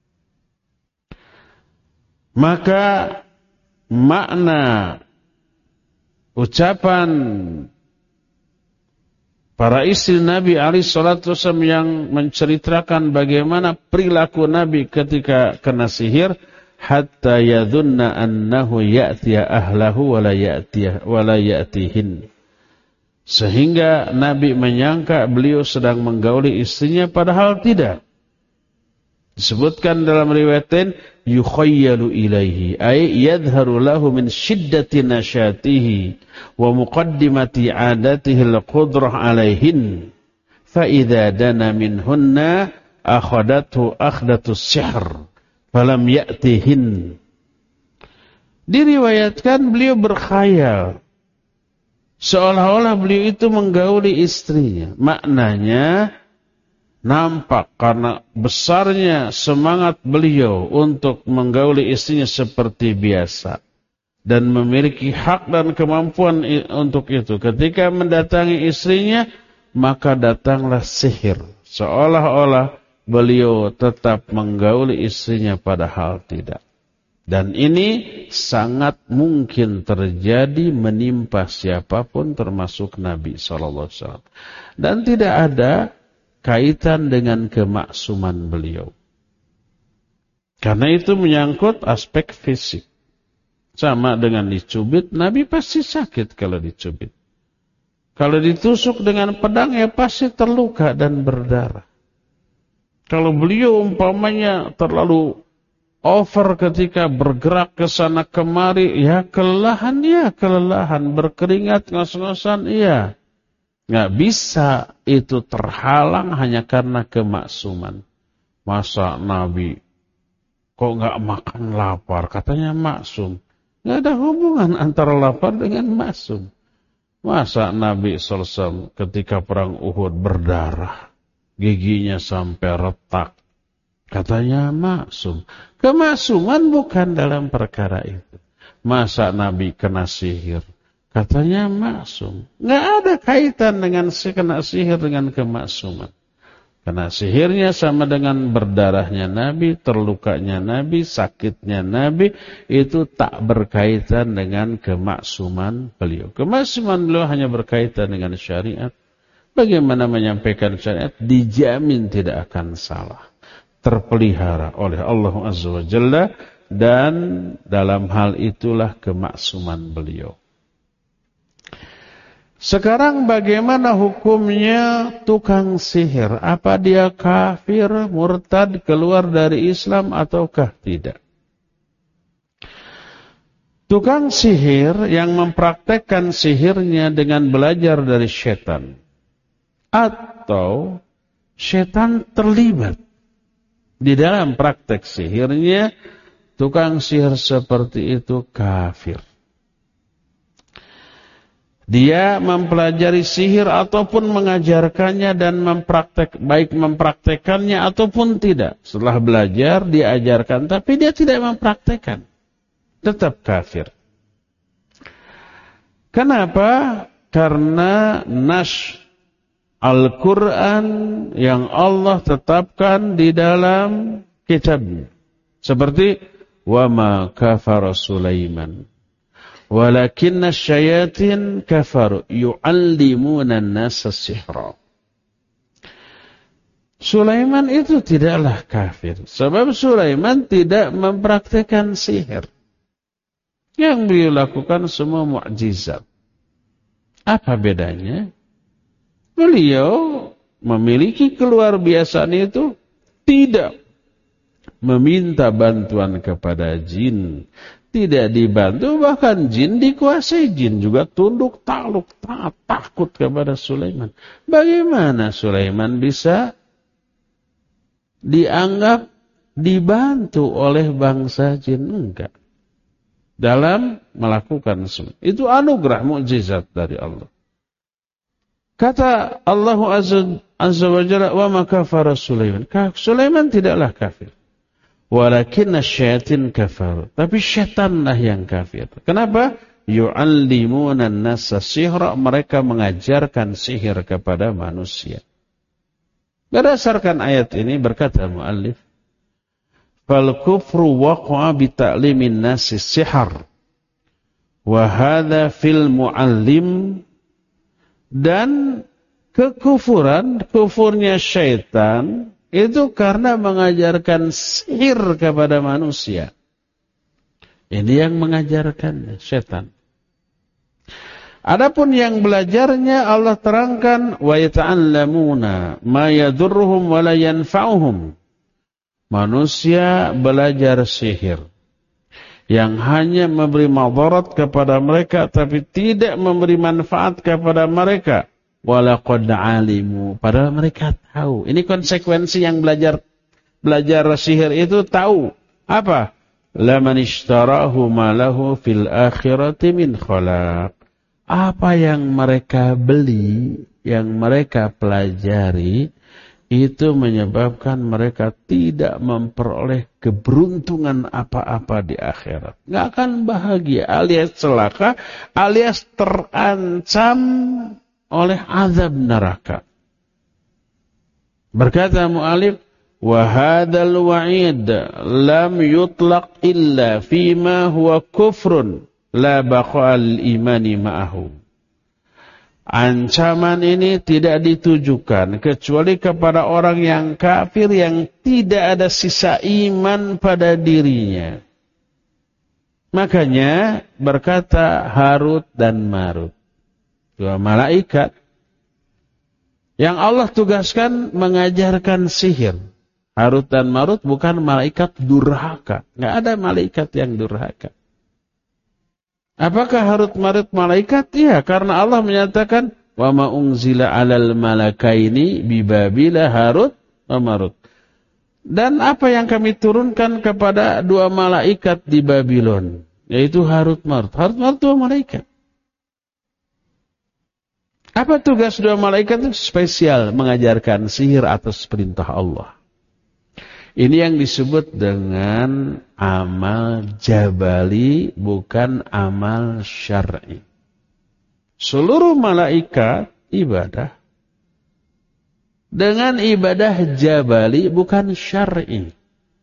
Maka makna ucapan para istri Nabi alaihi salatu wasallam yang menceritakan bagaimana perilaku Nabi ketika kena sihir, hatta yadhunna annahu ya'tiya ahlahu wa la ya'tihin. Sehingga Nabi menyangka beliau sedang menggauli istrinya, padahal tidak. Disebutkan dalam riwayatin yukhayyalu ilaihi ay yadhharu lahu min shiddati nasyatihi wa muqaddimati adatihi al-qudrah alaihin fa idza dana minhunna akhadathu akhdatu sihr falam ya'tihin. Diriwayatkan beliau berkhayal seolah-olah beliau itu menggauli istrinya. Maknanya nampak karena besarnya semangat beliau untuk menggauli istrinya seperti biasa dan memiliki hak dan kemampuan untuk itu. Ketika mendatangi istrinya, maka datanglah sihir, seolah-olah beliau tetap menggauli istrinya padahal tidak. Dan ini sangat mungkin terjadi menimpa siapapun termasuk Nabi SAW. Dan tidak ada kaitan dengan kemaksuman beliau. Karena itu menyangkut aspek fisik. Sama dengan dicubit, Nabi pasti sakit kalau dicubit. Kalau ditusuk dengan pedang, ya pasti terluka dan berdarah. Kalau beliau umpamanya terlalu over ketika bergerak ke sana kemari, ya kelelahan, berkeringat, ngos-ngosan, iya. Nggak bisa itu terhalang hanya karena kemaksuman. Masa Nabi Kok nggak makan lapar? Katanya maksum. Nggak ada hubungan antara lapar dengan maksum. Masa Nabi SAW ketika perang Uhud berdarah, giginya sampai retak, katanya maksum. Kemaksuman bukan dalam perkara itu. Masa Nabi kena sihir, katanya maksum. Nggak ada kaitan dengan kena sihir dengan kemaksuman. Karena sihirnya sama dengan berdarahnya Nabi, terlukanya Nabi, sakitnya Nabi, itu tak berkaitan dengan kemaksuman beliau. Kemaksuman beliau hanya berkaitan dengan syariat. Bagaimana menyampaikan syariat? Dijamin tidak akan salah. Terpelihara oleh Allah Azza wa Jalla, dan dalam hal itulah kemaksuman beliau. Sekarang bagaimana hukumnya tukang sihir? Apa dia kafir, murtad, keluar dari Islam ataukah tidak? Tukang sihir yang mempraktekkan sihirnya dengan belajar dari setan, atau setan terlibat di dalam praktek sihirnya, tukang sihir seperti itu kafir. Dia mempelajari sihir ataupun mengajarkannya dan baik mempraktekannya ataupun tidak. Setelah belajar, diajarkan, tapi dia tidak mempraktekkan. Tetap kafir. Kenapa? Karena nas Al-Quran yang Allah tetapkan di dalam kitabnya. Seperti, وَمَا كَفَرَ سُلَيْمَانَ walakinna syayatin kafaru yu'allimuna an-nasa sihra. Sulaiman itu tidaklah kafir, sebab Sulaiman tidak mempraktikkan sihir. Yang beliau lakukan semua mukjizat. Apa bedanya? Beliau memiliki keluar biasaan itu, tidak meminta bantuan kepada jin, tidak dibantu, bahkan jin dikuasai. Jin juga tunduk, takluk, takut kepada Sulaiman. Bagaimana Sulaiman bisa dianggap dibantu oleh bangsa jin? Enggak. Dalam melakukan semua. Itu anugerah mukjizat dari Allah. Kata Allah Azza wa Jalla, wa ma kafara Sulaiman. Sulaiman tidaklah kafir. Walakinna syayatin kafar. Tapi syaitanlah yang kafir. Kenapa? Yu'allimuna an-nasa sihra. Mereka mengajarkan sihir kepada manusia. Berdasarkan ayat ini berkata muallif, fal kufru waqa'a bi ta'limin nasi sihr. Wa hadha fil muallim. Dan kufurnya syaitan itu karena mengajarkan sihir kepada manusia. Ini yang mengajarkan setan. Adapun yang belajarnya Allah terangkan, wa yata'allamuna ma yadurruhum wa la yanfa'uhum. Manusia belajar sihir yang hanya memberi madarat kepada mereka tapi tidak memberi manfaat kepada mereka. Walaqad alimu, padahal mereka tahu. Ini konsekuensi yang belajar sihir itu tahu. Apa? Laman ishtarahu ma lahu fil akhirati min khalaq. Apa yang mereka beli, yang mereka pelajari, itu menyebabkan mereka tidak memperoleh keberuntungan apa-apa di akhirat. Nggak akan bahagia, alias celaka, alias terancam oleh azab neraka. Berkata mu'alif, wa hadzal wa'id lam yutlaq illa fima huwa kufrun la baqa'al imani ma'ahu. Ancaman ini tidak ditujukan kecuali kepada orang yang kafir yang tidak ada sisa iman pada dirinya. Makanya berkata Harut dan Marut, dua malaikat yang Allah tugaskan mengajarkan sihir. Harut dan Marut bukan malaikat durhaka. Nggak ada malaikat yang durhaka. Apakah Harut Marut malaikat? Iya, karena Allah menyatakan wa ma unzila 'alal malakaini bi Babila Harut wa Marut. Dan apa yang kami turunkan kepada dua malaikat di Babylon, yaitu Harut Marut. Harut Marut dua malaikat. Apa tugas dua malaikat itu? Spesial mengajarkan sihir atas perintah Allah. Ini yang disebut dengan amal jabali, bukan amal syar'i. Seluruh malaikat ibadah dengan ibadah jabali, bukan syar'i.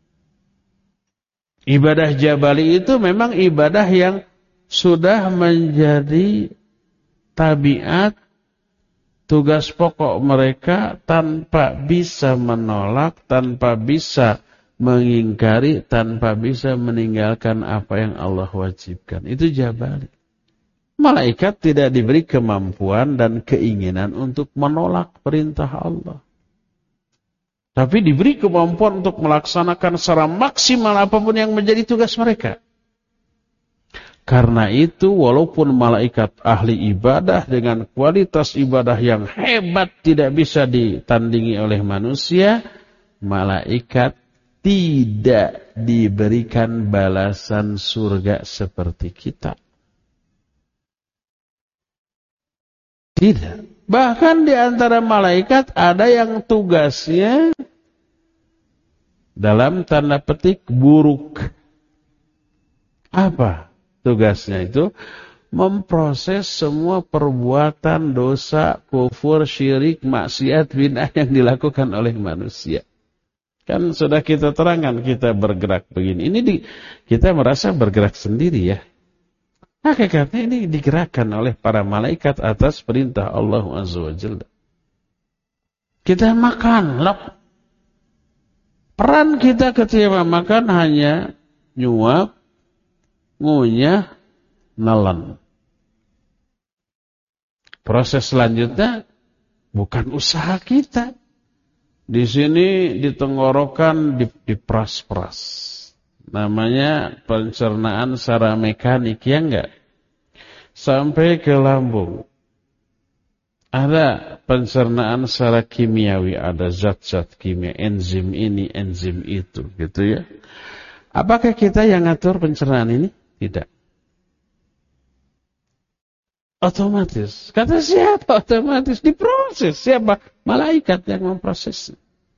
Ibadah jabali itu memang ibadah yang sudah menjadi tabiat, tugas pokok mereka, tanpa bisa menolak, tanpa bisa mengingkari, tanpa bisa meninggalkan apa yang Allah wajibkan. Itu jabali. Malaikat tidak diberi kemampuan dan keinginan untuk menolak perintah Allah. Tapi diberi kemampuan untuk melaksanakan secara maksimal apapun yang menjadi tugas mereka. Karena itu, walaupun malaikat ahli ibadah dengan kualitas ibadah yang hebat tidak bisa ditandingi oleh manusia, malaikat tidak diberikan balasan surga seperti kita. Tidak. Bahkan di antara malaikat ada yang tugasnya dalam tanda petik buruk. Apa tugasnya itu? Memproses semua perbuatan dosa, kufur, syirik, maksiat, bid'ah yang dilakukan oleh manusia. Kan sudah kita terangkan, kita bergerak begini. Ini kita merasa bergerak sendiri ya. Hakikatnya ini digerakkan oleh para malaikat atas perintah Allah Azza wa Jalla. Kita makan, lap. Peran kita ketika makan hanya nyuap, ngunyah, nelan. Proses selanjutnya bukan usaha kita. Di sini di tenggorokan diperas-peras. Namanya pencernaan secara mekanik, ya enggak? Sampai ke lambung. Ada pencernaan secara kimiawi, ada zat-zat kimia, enzim ini, enzim itu, gitu ya. Apakah kita yang ngatur pencernaan ini? Tidak. Otomatis. Kata siapa? Otomatis diproses. Siapa? Malaikat yang memprosesnya.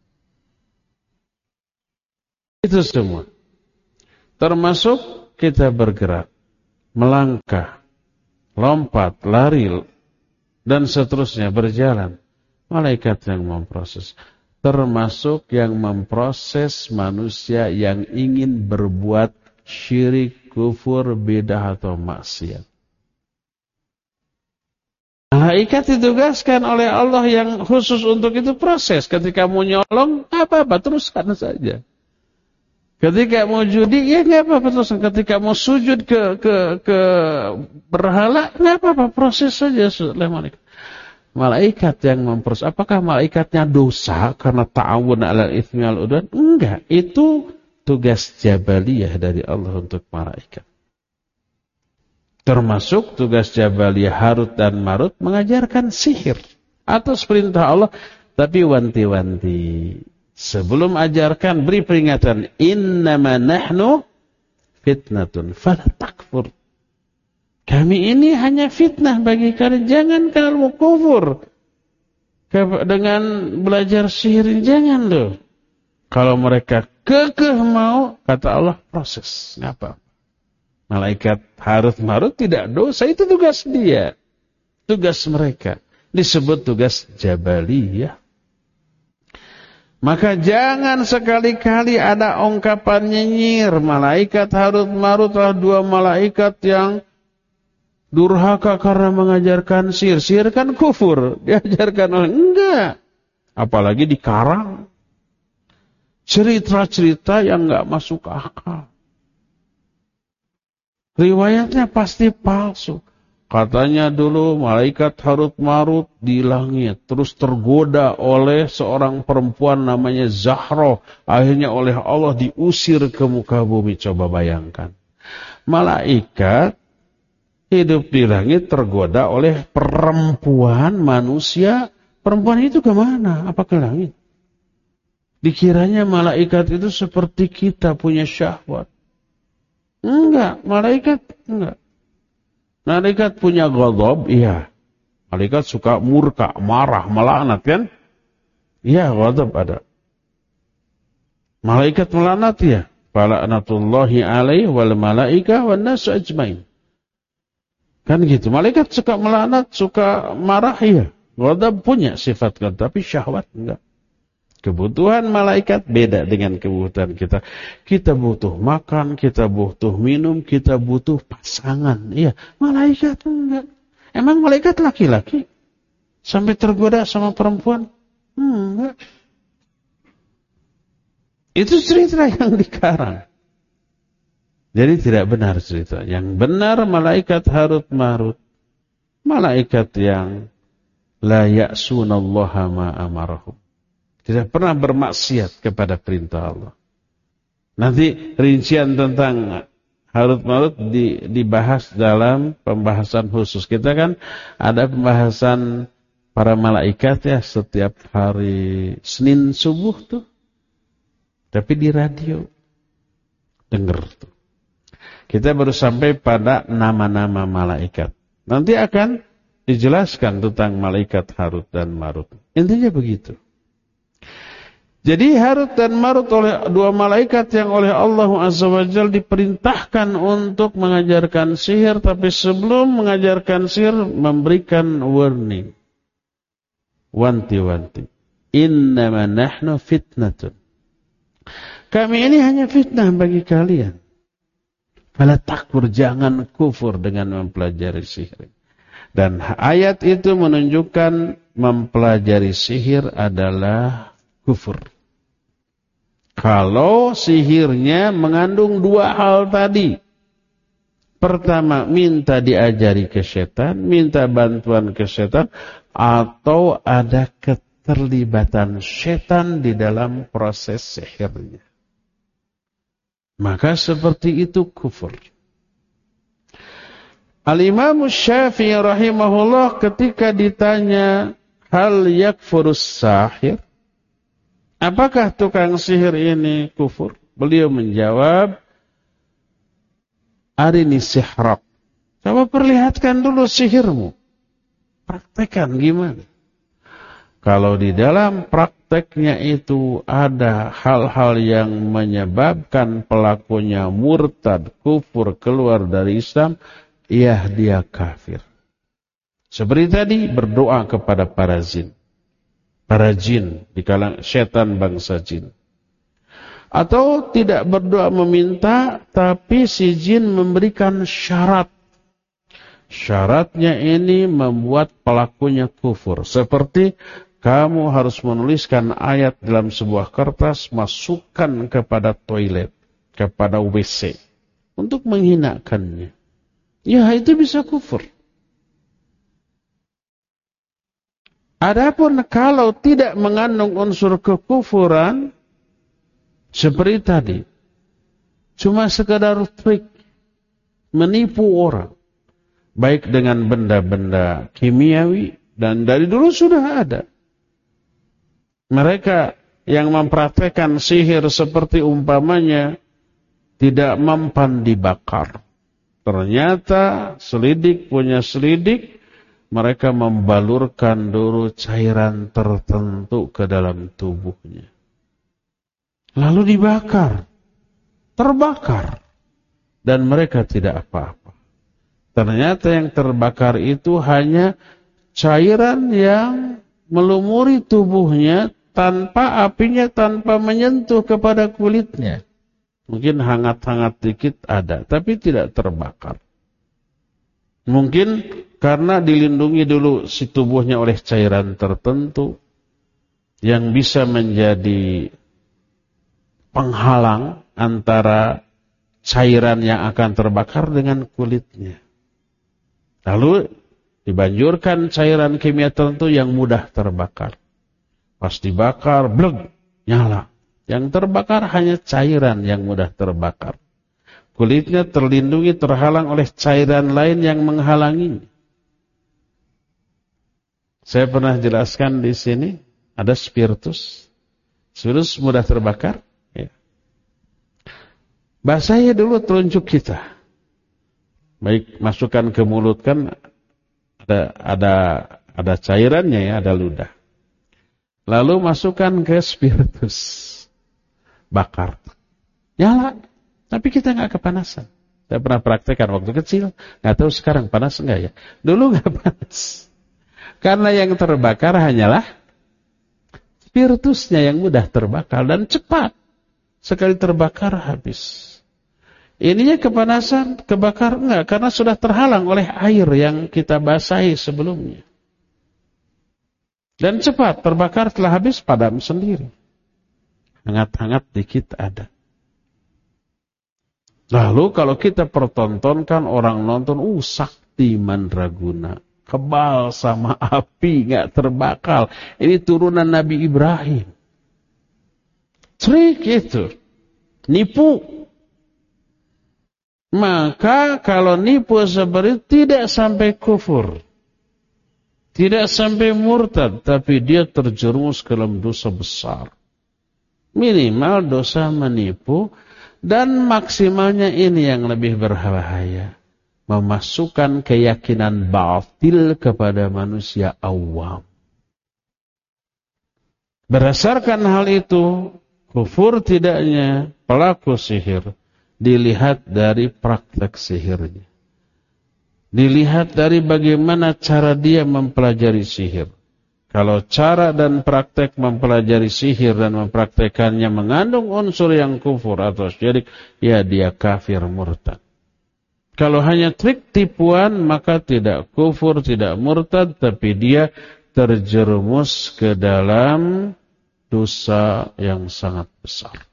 Itu semua. Termasuk kita bergerak, melangkah, lompat, lari, dan seterusnya berjalan. Malaikat yang memproses. Termasuk yang memproses manusia yang ingin berbuat syirik, kufur, bidah atau maksiat. Malaikat ditugaskan oleh Allah yang khusus untuk itu proses. Ketika mau nyolong, apa-apa, teruskan saja. Ketika mau judi, ya nggak apa-apa teruskan. Ketika mau sujud ke berhala, nggak apa-apa, proses saja oleh malaikat. Malaikat yang memproses. Apakah malaikatnya dosa karena ta'awun 'alal itsmi wal 'udwan? Enggak, itu tugas jabaliyah dari Allah untuk malaikat. Termasuk tugas jabaliyah Harut dan Marut mengajarkan sihir atas perintah Allah, tapi wanti-wanti. Sebelum ajarkan, beri peringatan. Innama nahnu fitnatun fala takfur. Kami ini hanya fitnah bagi kalian. Jangan kamu kufur dengan belajar sihir. Jangan loh. Kalau mereka kekeh mau, kata Allah, proses. Ngapa? Malaikat Harut Marut tidak dosa. Itu tugas dia. Tugas mereka. Disebut tugas jabaliyah. Maka jangan sekali-kali ada ungkapan nyinyir. Malaikat Harut Marut adalah dua malaikat yang durhaka karena mengajarkan sihir. Sihir kan kufur. Diajarkan oleh enggak. Apalagi dikarang. Cerita-cerita yang enggak masuk akal. Riwayatnya pasti palsu. Katanya dulu malaikat Harut Marut di langit terus tergoda oleh seorang perempuan namanya Zahra. Akhirnya oleh Allah diusir ke muka bumi. Coba bayangkan. Malaikat hidup di langit tergoda oleh perempuan manusia. Perempuan itu kemana? Apa ke langit? Dikiranya malaikat itu seperti kita punya syahwat. Enggak, malaikat enggak. Malaikat punya ghadab, iya. Malaikat suka murka, marah, melaknat kan? Iya, ghadab ada. Malaikat melaknat ya. Fala'natullahi alaihi wal malaika wan nasu ajmain. Kan gitu. Malaikat suka melaknat, suka marah ya. Ghadab punya sifat ghadab, tapi syahwat enggak. Kebutuhan malaikat beda dengan kebutuhan kita. Kita butuh makan, kita butuh minum, kita butuh pasangan. Iya, malaikat enggak. Emang malaikat laki-laki? Sampai tergoda sama perempuan? Enggak. Itu cerita yang dikarang. Jadi tidak benar cerita. Yang benar malaikat Harut Marut. Malaikat yang la ya'sunallaha ma amarahum. Tidak pernah bermaksiat kepada perintah Allah. Nanti rincian tentang Harut Marut dibahas dalam pembahasan khusus. Kita kan ada pembahasan para malaikat ya setiap hari Senin subuh tuh. Tapi di radio. Dengar tuh. Kita baru sampai pada nama-nama malaikat. Nanti akan dijelaskan tentang malaikat Harut dan Marut. Intinya begitu. Jadi Harut dan Marut oleh dua malaikat yang oleh Allah Azza wa Jalla diperintahkan untuk mengajarkan sihir, tapi sebelum mengajarkan sihir memberikan warning. Wanti-wanti. Innama nahnu fitnatun. Kami ini hanya fitnah bagi kalian. Fala takfur, jangan kufur dengan mempelajari sihir. Dan ayat itu menunjukkan mempelajari sihir adalah kufur. Kalau sihirnya mengandung dua hal tadi. Pertama, minta diajari ke setan, minta bantuan ke setan, atau ada keterlibatan setan di dalam proses sihirnya. Maka seperti itu kufur. Al-Imam Syafi'i rahimahullah ketika ditanya hal yakfurus sahir, apakah tukang sihir ini kufur? Beliau menjawab, arini sihrak. Coba perlihatkan dulu sihirmu. Praktekkan gimana? Kalau di dalam prakteknya itu ada hal-hal yang menyebabkan pelakunya murtad, kufur, keluar dari Islam, ya dia kafir. Seperti tadi berdoa kepada para jin. Para jin di kalangan setan bangsa jin. Atau tidak berdoa meminta, tapi si jin memberikan syarat. Syaratnya ini membuat pelakunya kufur. Seperti kamu harus menuliskan ayat dalam sebuah kertas, masukkan kepada toilet, kepada WC, untuk menghinakannya. Ya, itu bisa kufur. Adapun kalau tidak mengandung unsur kekufuran, seperti tadi, cuma sekadar trik, menipu orang, baik dengan benda-benda kimiawi, dan dari dulu sudah ada. Mereka yang mempraktekkan sihir seperti umpamanya tidak mempan dibakar. Ternyata selidik punya selidik, mereka membalurkan dulu cairan tertentu ke dalam tubuhnya. Lalu dibakar, terbakar, dan mereka tidak apa-apa. Ternyata yang terbakar itu hanya cairan yang melumuri tubuhnya, tanpa apinya, tanpa menyentuh kepada kulitnya. Mungkin hangat-hangat dikit ada, tapi tidak terbakar. Mungkin karena dilindungi dulu si tubuhnya oleh cairan tertentu yang bisa menjadi penghalang antara cairan yang akan terbakar dengan kulitnya. Lalu dibanjurkan cairan kimia tertentu yang mudah terbakar. Pas dibakar, bleg, nyala. Yang terbakar hanya cairan yang mudah terbakar. Kulitnya terlindungi, terhalang oleh cairan lain yang menghalanginya. Saya pernah jelaskan di sini, ada spiritus. Virus mudah terbakar. Ya. Basahi dulu telunjuk kita. Baik masukkan ke mulut kan ada cairannya ya, ada ludah. Lalu masukkan ke spiritus. Bakar. Nyala. Tapi kita nggak kepanasan. Saya pernah praktekkan waktu kecil. Nggak tahu sekarang panas enggak ya. Dulu nggak panas. Karena yang terbakar hanyalah spiritusnya yang mudah terbakar dan cepat. Sekali terbakar habis. Ininya kepanasan, kebakar enggak. Karena sudah terhalang oleh air yang kita basahi sebelumnya. Dan cepat terbakar telah habis padam sendiri. Hangat-hangat dikit ada. Lalu kalau kita pertontonkan orang nonton, sakti mandraguna. Kebal sama api, nggak terbakar. Ini turunan Nabi Ibrahim. Trik itu. Nipu. Maka kalau nipu seperti itu tidak sampai kufur. Tidak sampai murtad. Tapi dia terjerumus ke dalam dosa besar. Minimal dosa menipu. Dan maksimalnya ini yang lebih berbahaya. Memasukkan keyakinan batil kepada manusia awam. Berdasarkan hal itu, kufur tidaknya pelaku sihir dilihat dari praktek sihirnya. Dilihat dari bagaimana cara dia mempelajari sihir. Kalau cara dan praktek mempelajari sihir dan mempraktekannya mengandung unsur yang kufur atau syirik, ya dia kafir murtad. Kalau hanya trik tipuan, maka tidak kufur, tidak murtad, tapi dia terjerumus ke dalam dosa yang sangat besar.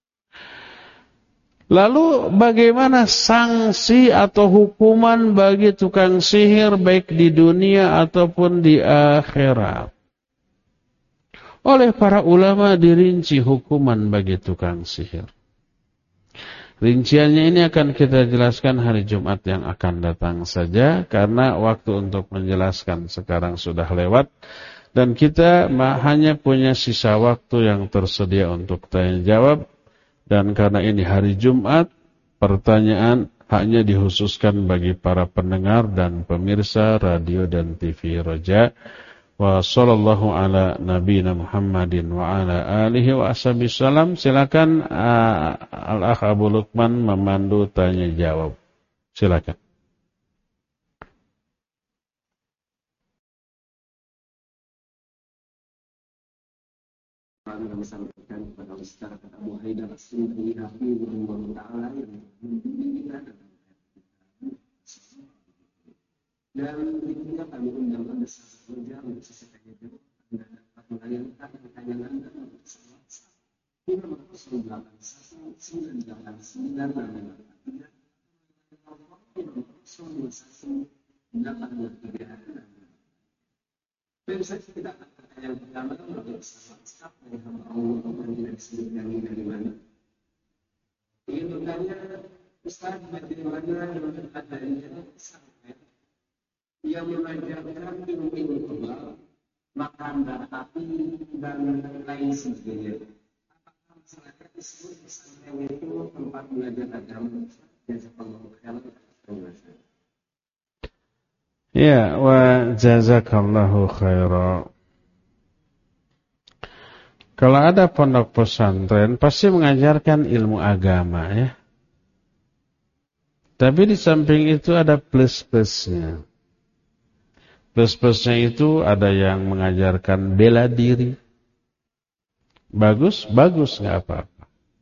Lalu bagaimana sanksi atau hukuman bagi tukang sihir baik di dunia ataupun di akhirat? Oleh para ulama dirinci hukuman bagi tukang sihir. Rinciannya ini akan kita jelaskan hari Jumat yang akan datang saja, karena waktu untuk menjelaskan sekarang sudah lewat dan kita hanya punya sisa waktu yang tersedia untuk tanya jawab. Dan karena ini hari Jumat, pertanyaan hanya dikhususkan bagi para pendengar dan pemirsa radio dan TV Roja. Wa sallallahu ala nabiyina Muhammadin wa ala alihi wa ashabihi salam. Silakan Al-Akh Abu Lukman memandu tanya jawab. Silakan. Kami sampaikan kepada Ustaz Abu Haidar As-Sundri Hafizahullah Ta'ala yang memimpin kita dan berikutnya kami undang Anda sahaja untuk sesi tanya jawab. Anda dapat melayangkan pertanyaan Anda bersama di nomor 081-989 Website kita akan pertanyaan pertama untuk Ustaz yang hamba Allah yang tidak disebutkan dari mana. Ingin bertanya, Ustaz bagaimana dengan adanya pesantren yang mengajarkan ilmu kebal, makan dan api dan lain sebagainya. Apakah masyarakat disebut pesantren itu tempat belajar agama? Jazakallahu khairan. Terima kasih. Ya, wa jazakallahu khairan. Kalau ada pondok pesantren pasti mengajarkan ilmu agama ya. Tapi di samping itu ada plus-plusnya. Plus-plusnya itu ada yang mengajarkan bela diri. Bagus, bagus nggak apa-apa.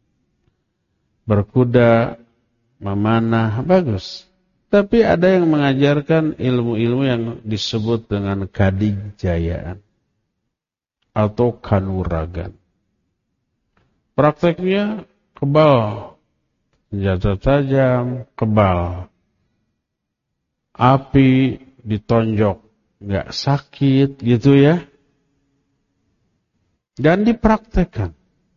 Berkuda, memanah, bagus. Tapi ada yang mengajarkan ilmu-ilmu yang disebut dengan kadijayaan atau kanuragan. Prakteknya kebal, senjata tajam, kebal. Api ditonjok, nggak sakit gitu ya. Dan dipraktekkan.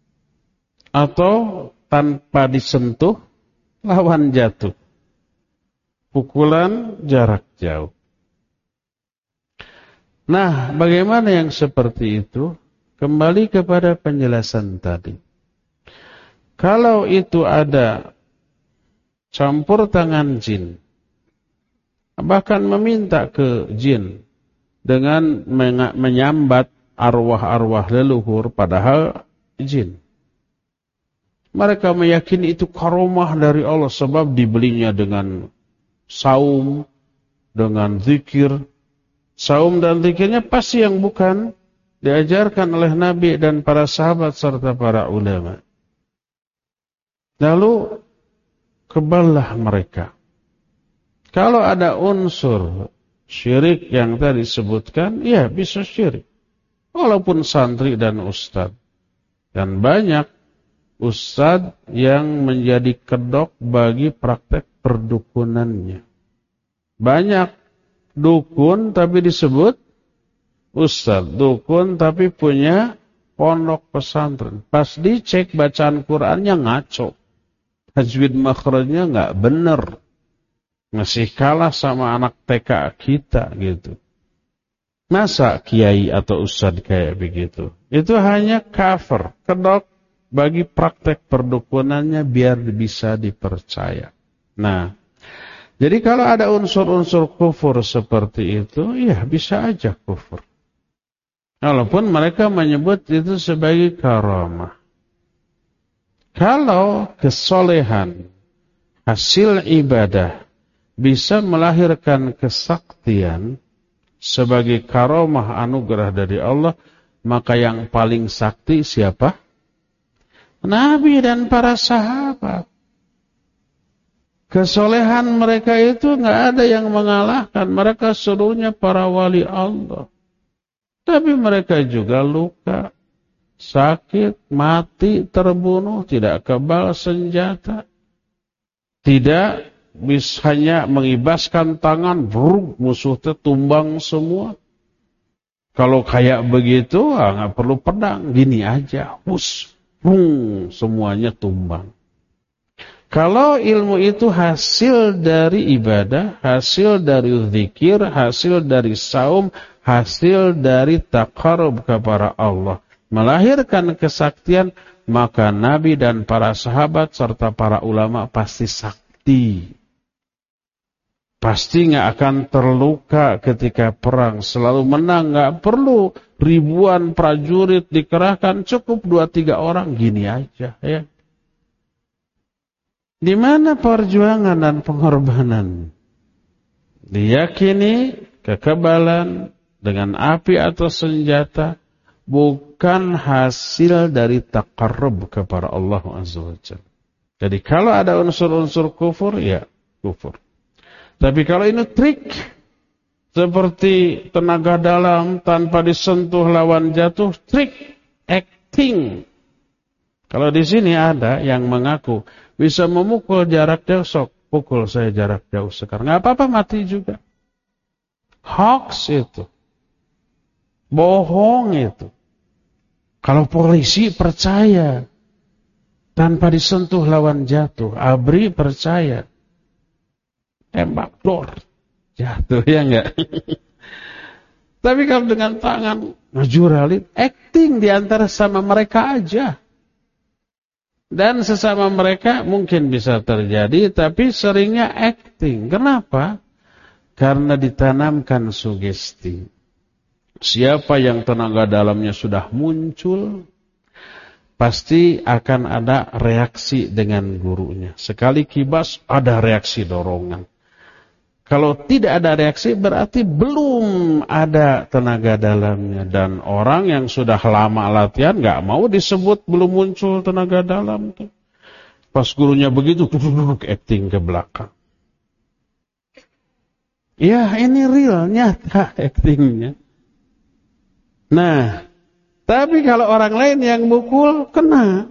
Atau tanpa disentuh, lawan jatuh. Pukulan jarak jauh. Nah, bagaimana yang seperti itu? Kembali kepada penjelasan tadi. Kalau itu ada campur tangan jin, bahkan meminta ke jin dengan menyambat arwah-arwah leluhur, padahal jin. Mereka meyakini itu karomah dari Allah sebab dibelinya dengan saum, dengan zikir. Saum dan zikirnya pasti yang bukan diajarkan oleh Nabi dan para sahabat serta para ulama. Lalu keballah mereka. Kalau ada unsur syirik yang tadi disebutkan, ya bisa syirik. Walaupun santri dan ustadz. Dan banyak ustadz yang menjadi kedok bagi praktek perdukunannya. Banyak dukun tapi disebut ustadz. Dukun tapi punya pondok pesantren. Pas dicek bacaan Qur'annya ngaco. Tajwid makhrajnya nggak bener. Masih kalah sama anak TK kita gitu. Masa kiai atau ustadz kayak begitu? Itu hanya cover, kedok bagi praktek perdukunannya biar bisa dipercaya. Nah, jadi kalau ada unsur-unsur kufur seperti itu, ya bisa aja kufur. Walaupun mereka menyebut itu sebagai karamah. Kalau kesolehan, hasil ibadah, bisa melahirkan kesaktian sebagai karamah anugerah dari Allah, maka yang paling sakti siapa? Nabi dan para sahabat. Kesolehan mereka itu nggak ada yang mengalahkan. Mereka seluruhnya para wali Allah. Tapi mereka juga luka, sakit, mati, terbunuh, tidak kebal senjata. Tidak bisa hanya mengibaskan tangan, bruk, musuhnya tumbang semua. Kalau kayak begitu, nggak perlu pedang, gini aja, hus, semuanya tumbang. Kalau ilmu itu hasil dari ibadah, hasil dari zikir, hasil dari saum, hasil dari taqarrub kepada Allah, melahirkan kesaktian, maka Nabi dan para sahabat serta para ulama pasti sakti. Pasti nggak akan terluka ketika perang, selalu menang, nggak perlu ribuan prajurit dikerahkan, cukup 2-3 orang, gini aja ya. Di mana perjuangan dan pengorbanan? Diyakini kekebalan dengan api atau senjata bukan hasil dari taqarrub kepada Allah Azza wa Jalla. Jadi kalau ada unsur-unsur kufur, ya kufur. Tapi kalau ini trik seperti tenaga dalam tanpa disentuh lawan jatuh, trik acting. Kalau di sini ada yang mengaku bisa memukul jarak jauh, sok pukul saya jarak jauh sekarang. Nggak apa-apa, mati juga. Hoax itu. Bohong itu. Kalau polisi percaya tanpa disentuh lawan jatuh, ABRI percaya. Tembak dor. Jatuh ya enggak? Tapi kalau dengan tangan ngejuralin, acting di antara sama mereka aja. Dan sesama mereka mungkin bisa terjadi, tapi seringnya acting. Kenapa? Karena ditanamkan sugesti. Siapa yang tenaga dalamnya sudah muncul, pasti akan ada reaksi dengan gurunya. Sekali kibas, ada reaksi dorongan. Kalau tidak ada reaksi, berarti belum ada tenaga dalamnya. Dan orang yang sudah lama latihan, nggak mau disebut belum muncul tenaga dalam. Pas gurunya begitu, duduk acting ke belakang. Ya, ini real, nyata actingnya. Nah, tapi kalau orang lain yang mukul, kena.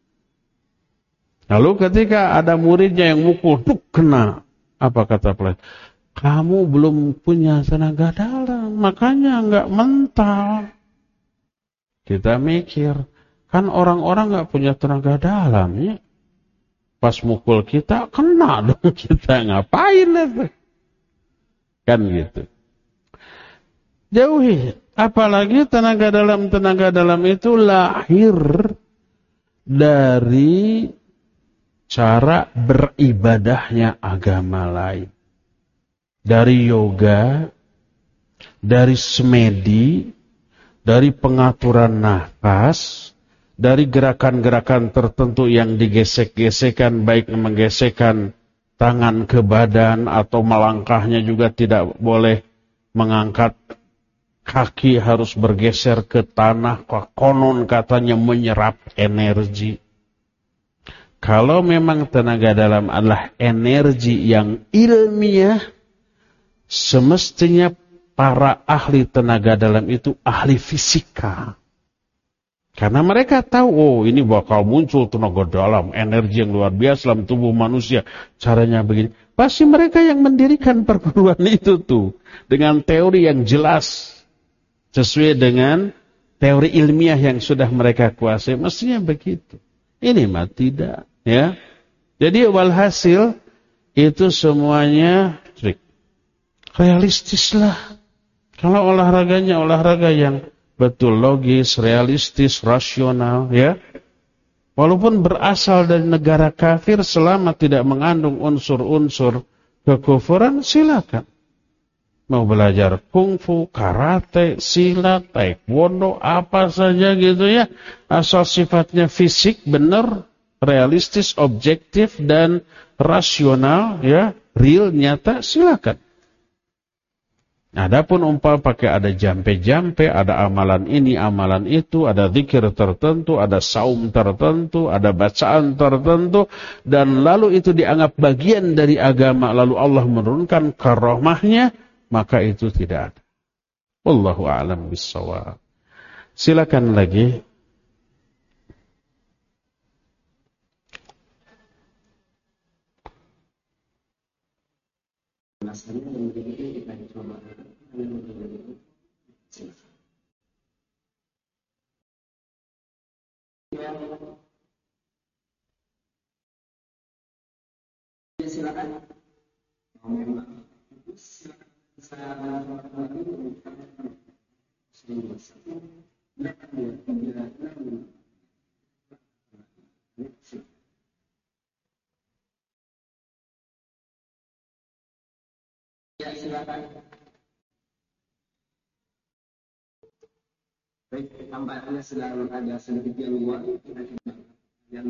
Lalu ketika ada muridnya yang mukul, kena. Apa kata pelatih? Kamu belum punya tenaga dalam, makanya nggak mental. Kita mikir, kan orang-orang nggak punya tenaga dalam ya. Pas mukul kita, kena dong kita, ngapain itu? Kan gitu. Jauhi. Apalagi tenaga dalam itu lahir dari cara beribadahnya agama lain. Dari yoga, dari semedi, dari pengaturan nafas, dari gerakan-gerakan tertentu yang digesek-gesekan, baik menggesekkan tangan ke badan atau melangkahnya juga tidak boleh mengangkat kaki, harus bergeser ke tanah, konon katanya menyerap energi. Kalau memang tenaga dalam adalah energi yang ilmiah, semestinya para ahli tenaga dalam itu ahli fisika. Karena mereka tahu, oh ini bakal muncul tenaga dalam, energi yang luar biasa dalam tubuh manusia. Caranya begini. Pasti mereka yang mendirikan perguruan itu tuh. Dengan teori yang jelas. Sesuai dengan teori ilmiah yang sudah mereka kuasai. Mestinya begitu. Ini mah tidak. Ya. Jadi walhasil itu semuanya trik. Realistislah. Kalau olahraganya olahraga yang betul logis, realistis, rasional, ya. Walaupun berasal dari negara kafir, selama tidak mengandung unsur-unsur kekufuran, silakan. Mau belajar kungfu, karate, silat, taekwondo, apa saja gitu ya. Asal sifatnya fisik, benar, realistis, objektif, dan rasional, ya, real, nyata, silakan. Adapun umpama pakai ada jampe-jampe, ada amalan ini, amalan itu, ada zikir tertentu, ada saum tertentu, ada bacaan tertentu, dan lalu itu dianggap bagian dari agama, lalu Allah menurunkan karomahnya, maka itu tidak ada. Wallahu a'lam bissawab. Silakan lagi. Silakan. Ya, silakan. Baik, tambahannya selalu ada sedikit yang luar, kita coba yang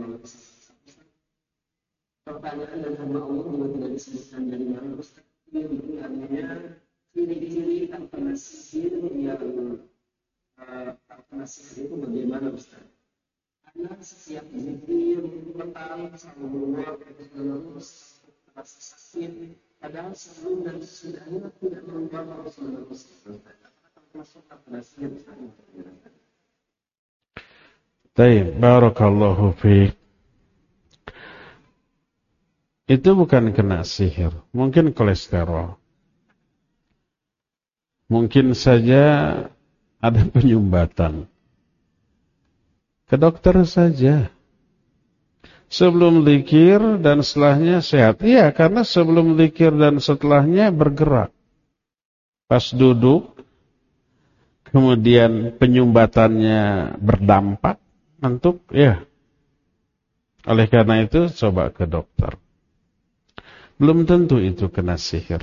pertanyaan dan sama Allah juga tidak disebutkan dari mana Ustaz. Ini bertanya ciri-ciri terkena sihir yang terkena sihir itu bagaimana Ustaz? Karena setiap zikir pertama sama Allah terus sihir, padahal sebelum dan sesudahnya tidak berubah Rasulullah SAW. Termasuk terkena sihir Ustaz. Baik, barakallahu fiik. Itu bukan kena sihir, mungkin kolesterol. Mungkin saja ada penyumbatan. Ke dokter saja. Sebelum zikir dan setelahnya sehat. Iya, karena sebelum zikir dan setelahnya bergerak. Pas duduk, kemudian penyumbatannya berdampak, ngantuk, ya. Oleh karena itu, coba ke dokter. Belum tentu itu kena sihir.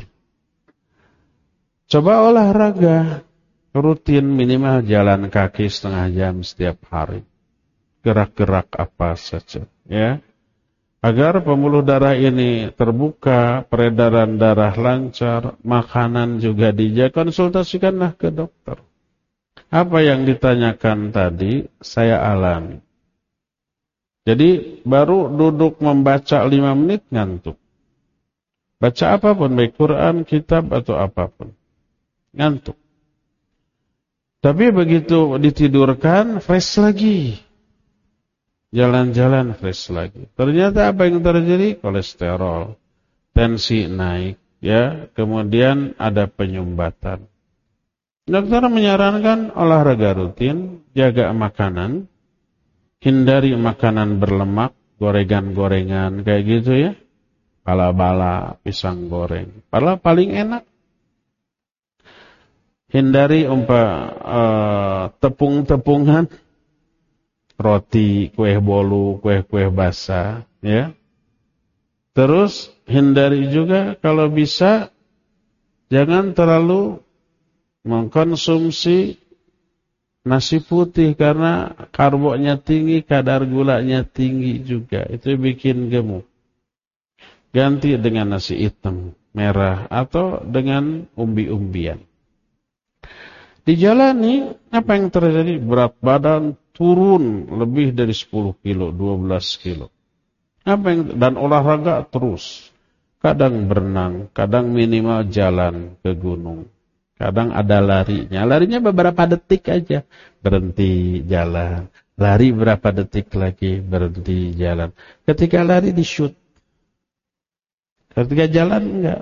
Coba olahraga rutin, minimal jalan kaki setengah jam setiap hari. Gerak-gerak apa saja, ya. Agar pembuluh darah ini terbuka, peredaran darah lancar, makanan juga dijaga, konsultasikanlah ke dokter. Apa yang ditanyakan tadi saya alami. Jadi baru duduk membaca 5 menit ngantuk. Baca apapun, baik Quran, kitab atau apapun. Ngantuk. Tapi begitu ditidurkan, fresh lagi. Jalan-jalan fresh lagi. Ternyata apa yang terjadi? Kolesterol. Tensi naik. Ya, kemudian ada penyumbatan. Dokter menyarankan olahraga rutin, jaga makanan, hindari makanan berlemak, gorengan-gorengan, kayak gitu ya. Bala-bala, pisang goreng. Padahal paling enak. Hindari tepung-tepungan, roti, kue bolu, kue-kue basah, ya. Terus hindari juga kalau bisa jangan terlalu mengkonsumsi nasi putih karena karbonya tinggi, kadar gulanya tinggi juga. Itu bikin gemuk. Ganti dengan nasi hitam, merah atau dengan umbi-umbian. Dijalani, apa yang terjadi? Berat badan turun lebih dari 10 kilo, 12 kilo. Dan olahraga terus. Kadang berenang, kadang minimal jalan ke gunung. Kadang ada larinya. Larinya beberapa detik aja. Berhenti jalan. Lari berapa detik lagi, berhenti jalan. Ketika lari di-shoot. Ketika jalan enggak.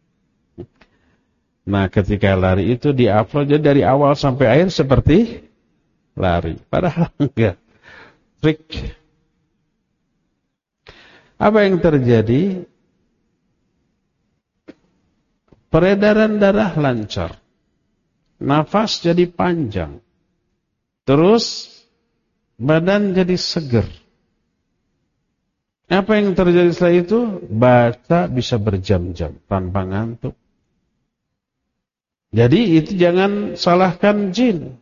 Nah, ketika lari itu di-upload, jadi dari awal sampai akhir seperti lari. Padahal enggak. Trik. Apa yang terjadi? Peredaran darah lancar. Nafas jadi panjang. Terus badan jadi seger. Apa yang terjadi setelah itu? Baca bisa berjam-jam tanpa ngantuk. Jadi itu jangan salahkan jin.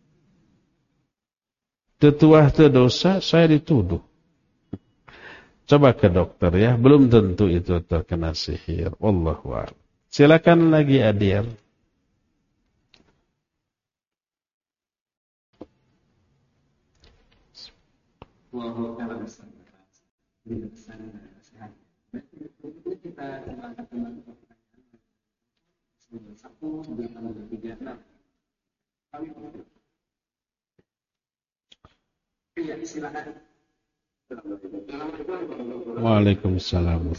Tetuah dosa, saya dituduh. Coba ke dokter ya, belum tentu itu terkena sihir. Wallahu a'lam. Silakan lagi Adir. Waalaikumsalam.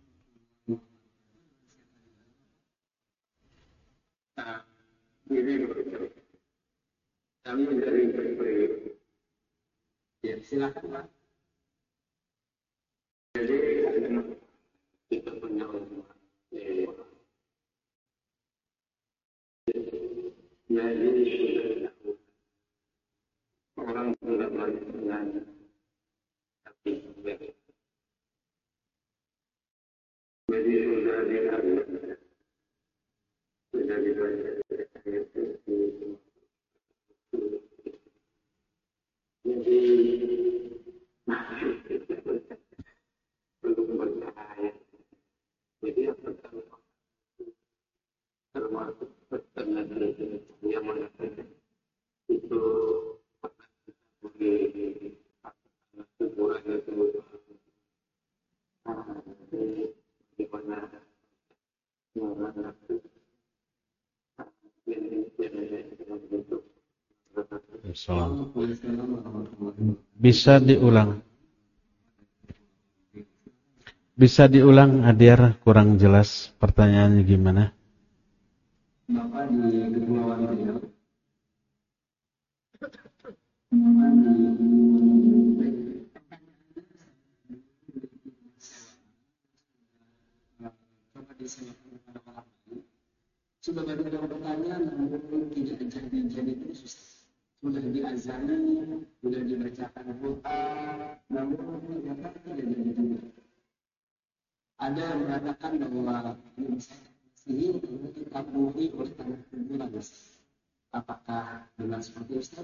Kami dari ya silakan Pak. Jadi kita punya rumah. Jadi sudah orang tidak melakukan tapi jadi sudah dilakukan sudah dilakukan. Jadi belum bercahaya. Jadi yang pertama termasuk pertanyaan yang mengatakan itu boleh kuburan itu di mana Bisa diulang. Bisa diulang, Adir, kurang jelas pertanyaannya gimana? Bapak di Kepulauan Riau. Coba disewakan kepada orang lain. Sudah ada pertanyaan, namun tidak jadi itu susah. Sudah diazani, sudah dibacakan Quran, namun ternyata tidak jadi. Ada yang mengatakan bahwa ini bisa sihir dikabuli oleh tanah kuburan. Apakah benar seperti Ustaz?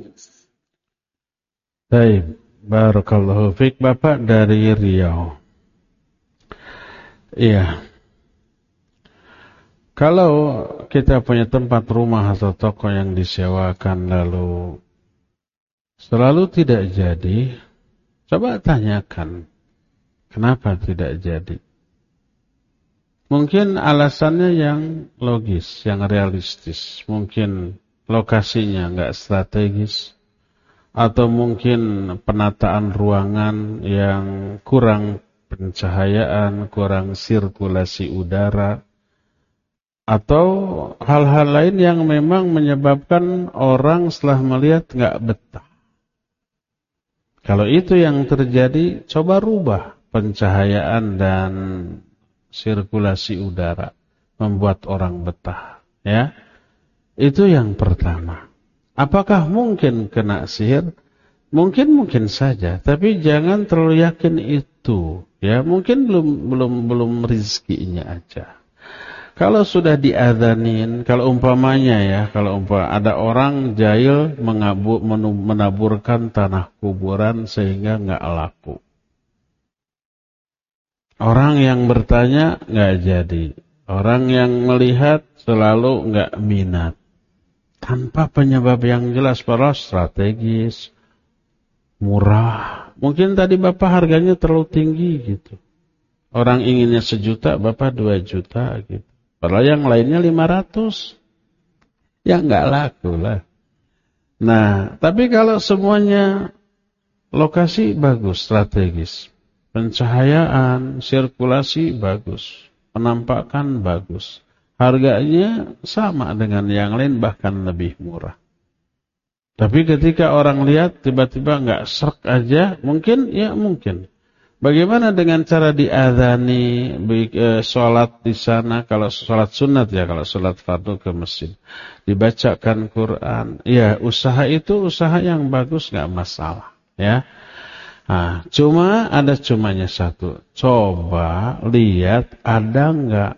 Baik, barakallahu fiik. Bapak dari Riau. Iya. Kalau kita punya tempat rumah atau toko yang disewakan lalu selalu tidak jadi, coba tanyakan kenapa tidak jadi. Mungkin alasannya yang logis, yang realistis. Mungkin lokasinya enggak strategis. Atau mungkin penataan ruangan yang kurang pencahayaan, kurang sirkulasi udara. Atau hal-hal lain yang memang menyebabkan orang setelah melihat enggak betah. Kalau itu yang terjadi, coba rubah pencahayaan dan sirkulasi udara, membuat orang betah, ya. Itu yang pertama. Apakah mungkin kena sihir? Mungkin saja, tapi jangan terlalu yakin itu. Ya, mungkin belum rezekinya aja. Kalau sudah diadzanin, kalau umpamanya ya, ada orang jahil menaburkan tanah kuburan sehingga nggak laku. Orang yang bertanya nggak jadi, orang yang melihat selalu nggak minat. Tanpa penyebab yang jelas, padahal strategis, murah. Mungkin tadi Bapak harganya terlalu tinggi gitu. Orang inginnya 1 juta, Bapak 2 juta gitu. Padahal yang lainnya 500. Ya nggak laku lah. Nah, tapi kalau semuanya lokasi bagus, strategis. Pencahayaan, sirkulasi bagus. Penampakan bagus. Harganya sama dengan yang lain, bahkan lebih murah. Tapi ketika orang lihat tiba-tiba nggak serk aja, mungkin. Bagaimana dengan cara diadzani, sholat di sana, kalau sholat sunat ya, kalau sholat fardu ke masjid, dibacakan Quran, ya usaha itu usaha yang bagus, nggak masalah, ya. Nah, cumanya satu, coba lihat ada nggak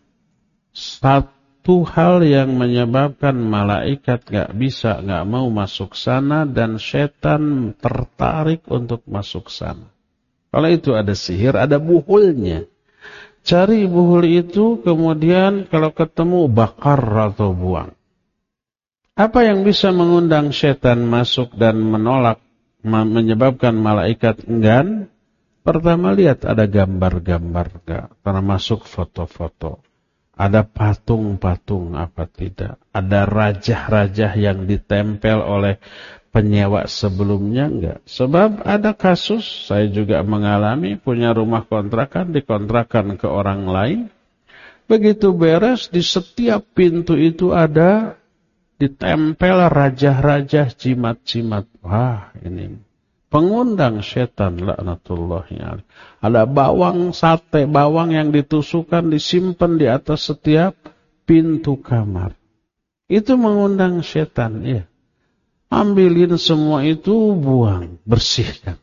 satu hal yang menyebabkan malaikat nggak mau masuk sana dan setan tertarik untuk masuk sana. Kalau itu ada sihir, ada buhulnya. Cari buhul itu, kemudian kalau ketemu bakar atau buang. Apa yang bisa mengundang setan masuk dan menolak, menyebabkan malaikat enggan? Pertama lihat ada gambar-gambar nggak, termasuk foto-foto. Ada patung-patung apa tidak? Ada rajah-rajah yang ditempel oleh penyewa sebelumnya enggak? Sebab ada kasus, saya juga mengalami, punya rumah kontrakan, dikontrakan ke orang lain. Begitu beres, di setiap pintu itu ada ditempel rajah-rajah, jimat-jimat. Wah, ini pengundang setan, laknatullahi alaih. Ada sate bawang yang ditusukkan, disimpan di atas setiap pintu kamar. Itu mengundang setan, ya. Ambilin semua itu, buang, bersihkan.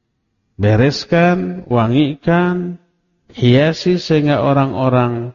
Bereskan, wangikan, hiasi sehingga orang-orang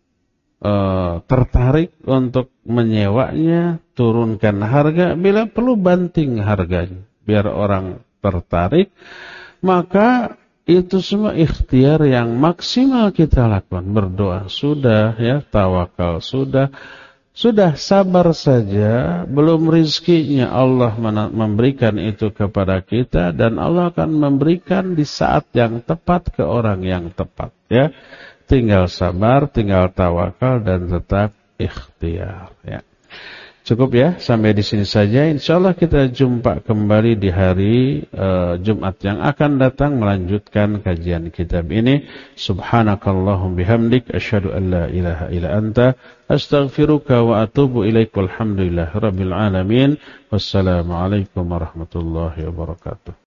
tertarik untuk menyewanya, turunkan harga, bila perlu banting harganya, biar orang tertarik. Maka itu semua ikhtiar yang maksimal kita lakukan. Berdoa sudah, ya, tawakal sudah, sabar saja. Belum rizkinya Allah memberikan itu kepada kita, dan Allah akan memberikan di saat yang tepat ke orang yang tepat, ya. Tinggal sabar, tinggal tawakal, dan tetap ikhtiar, ya. Cukup ya, sampai di sini saja. Insyaallah kita jumpa kembali di hari Jumat yang akan datang melanjutkan kajian kitab ini. Subhanakallahum bihamdik, asyhadu an la ilaha illa anta, astaghfiruka wa atubu ilaik. Walhamdulillahirabbil alamin. Wassalamualaikum warahmatullahi wabarakatuh.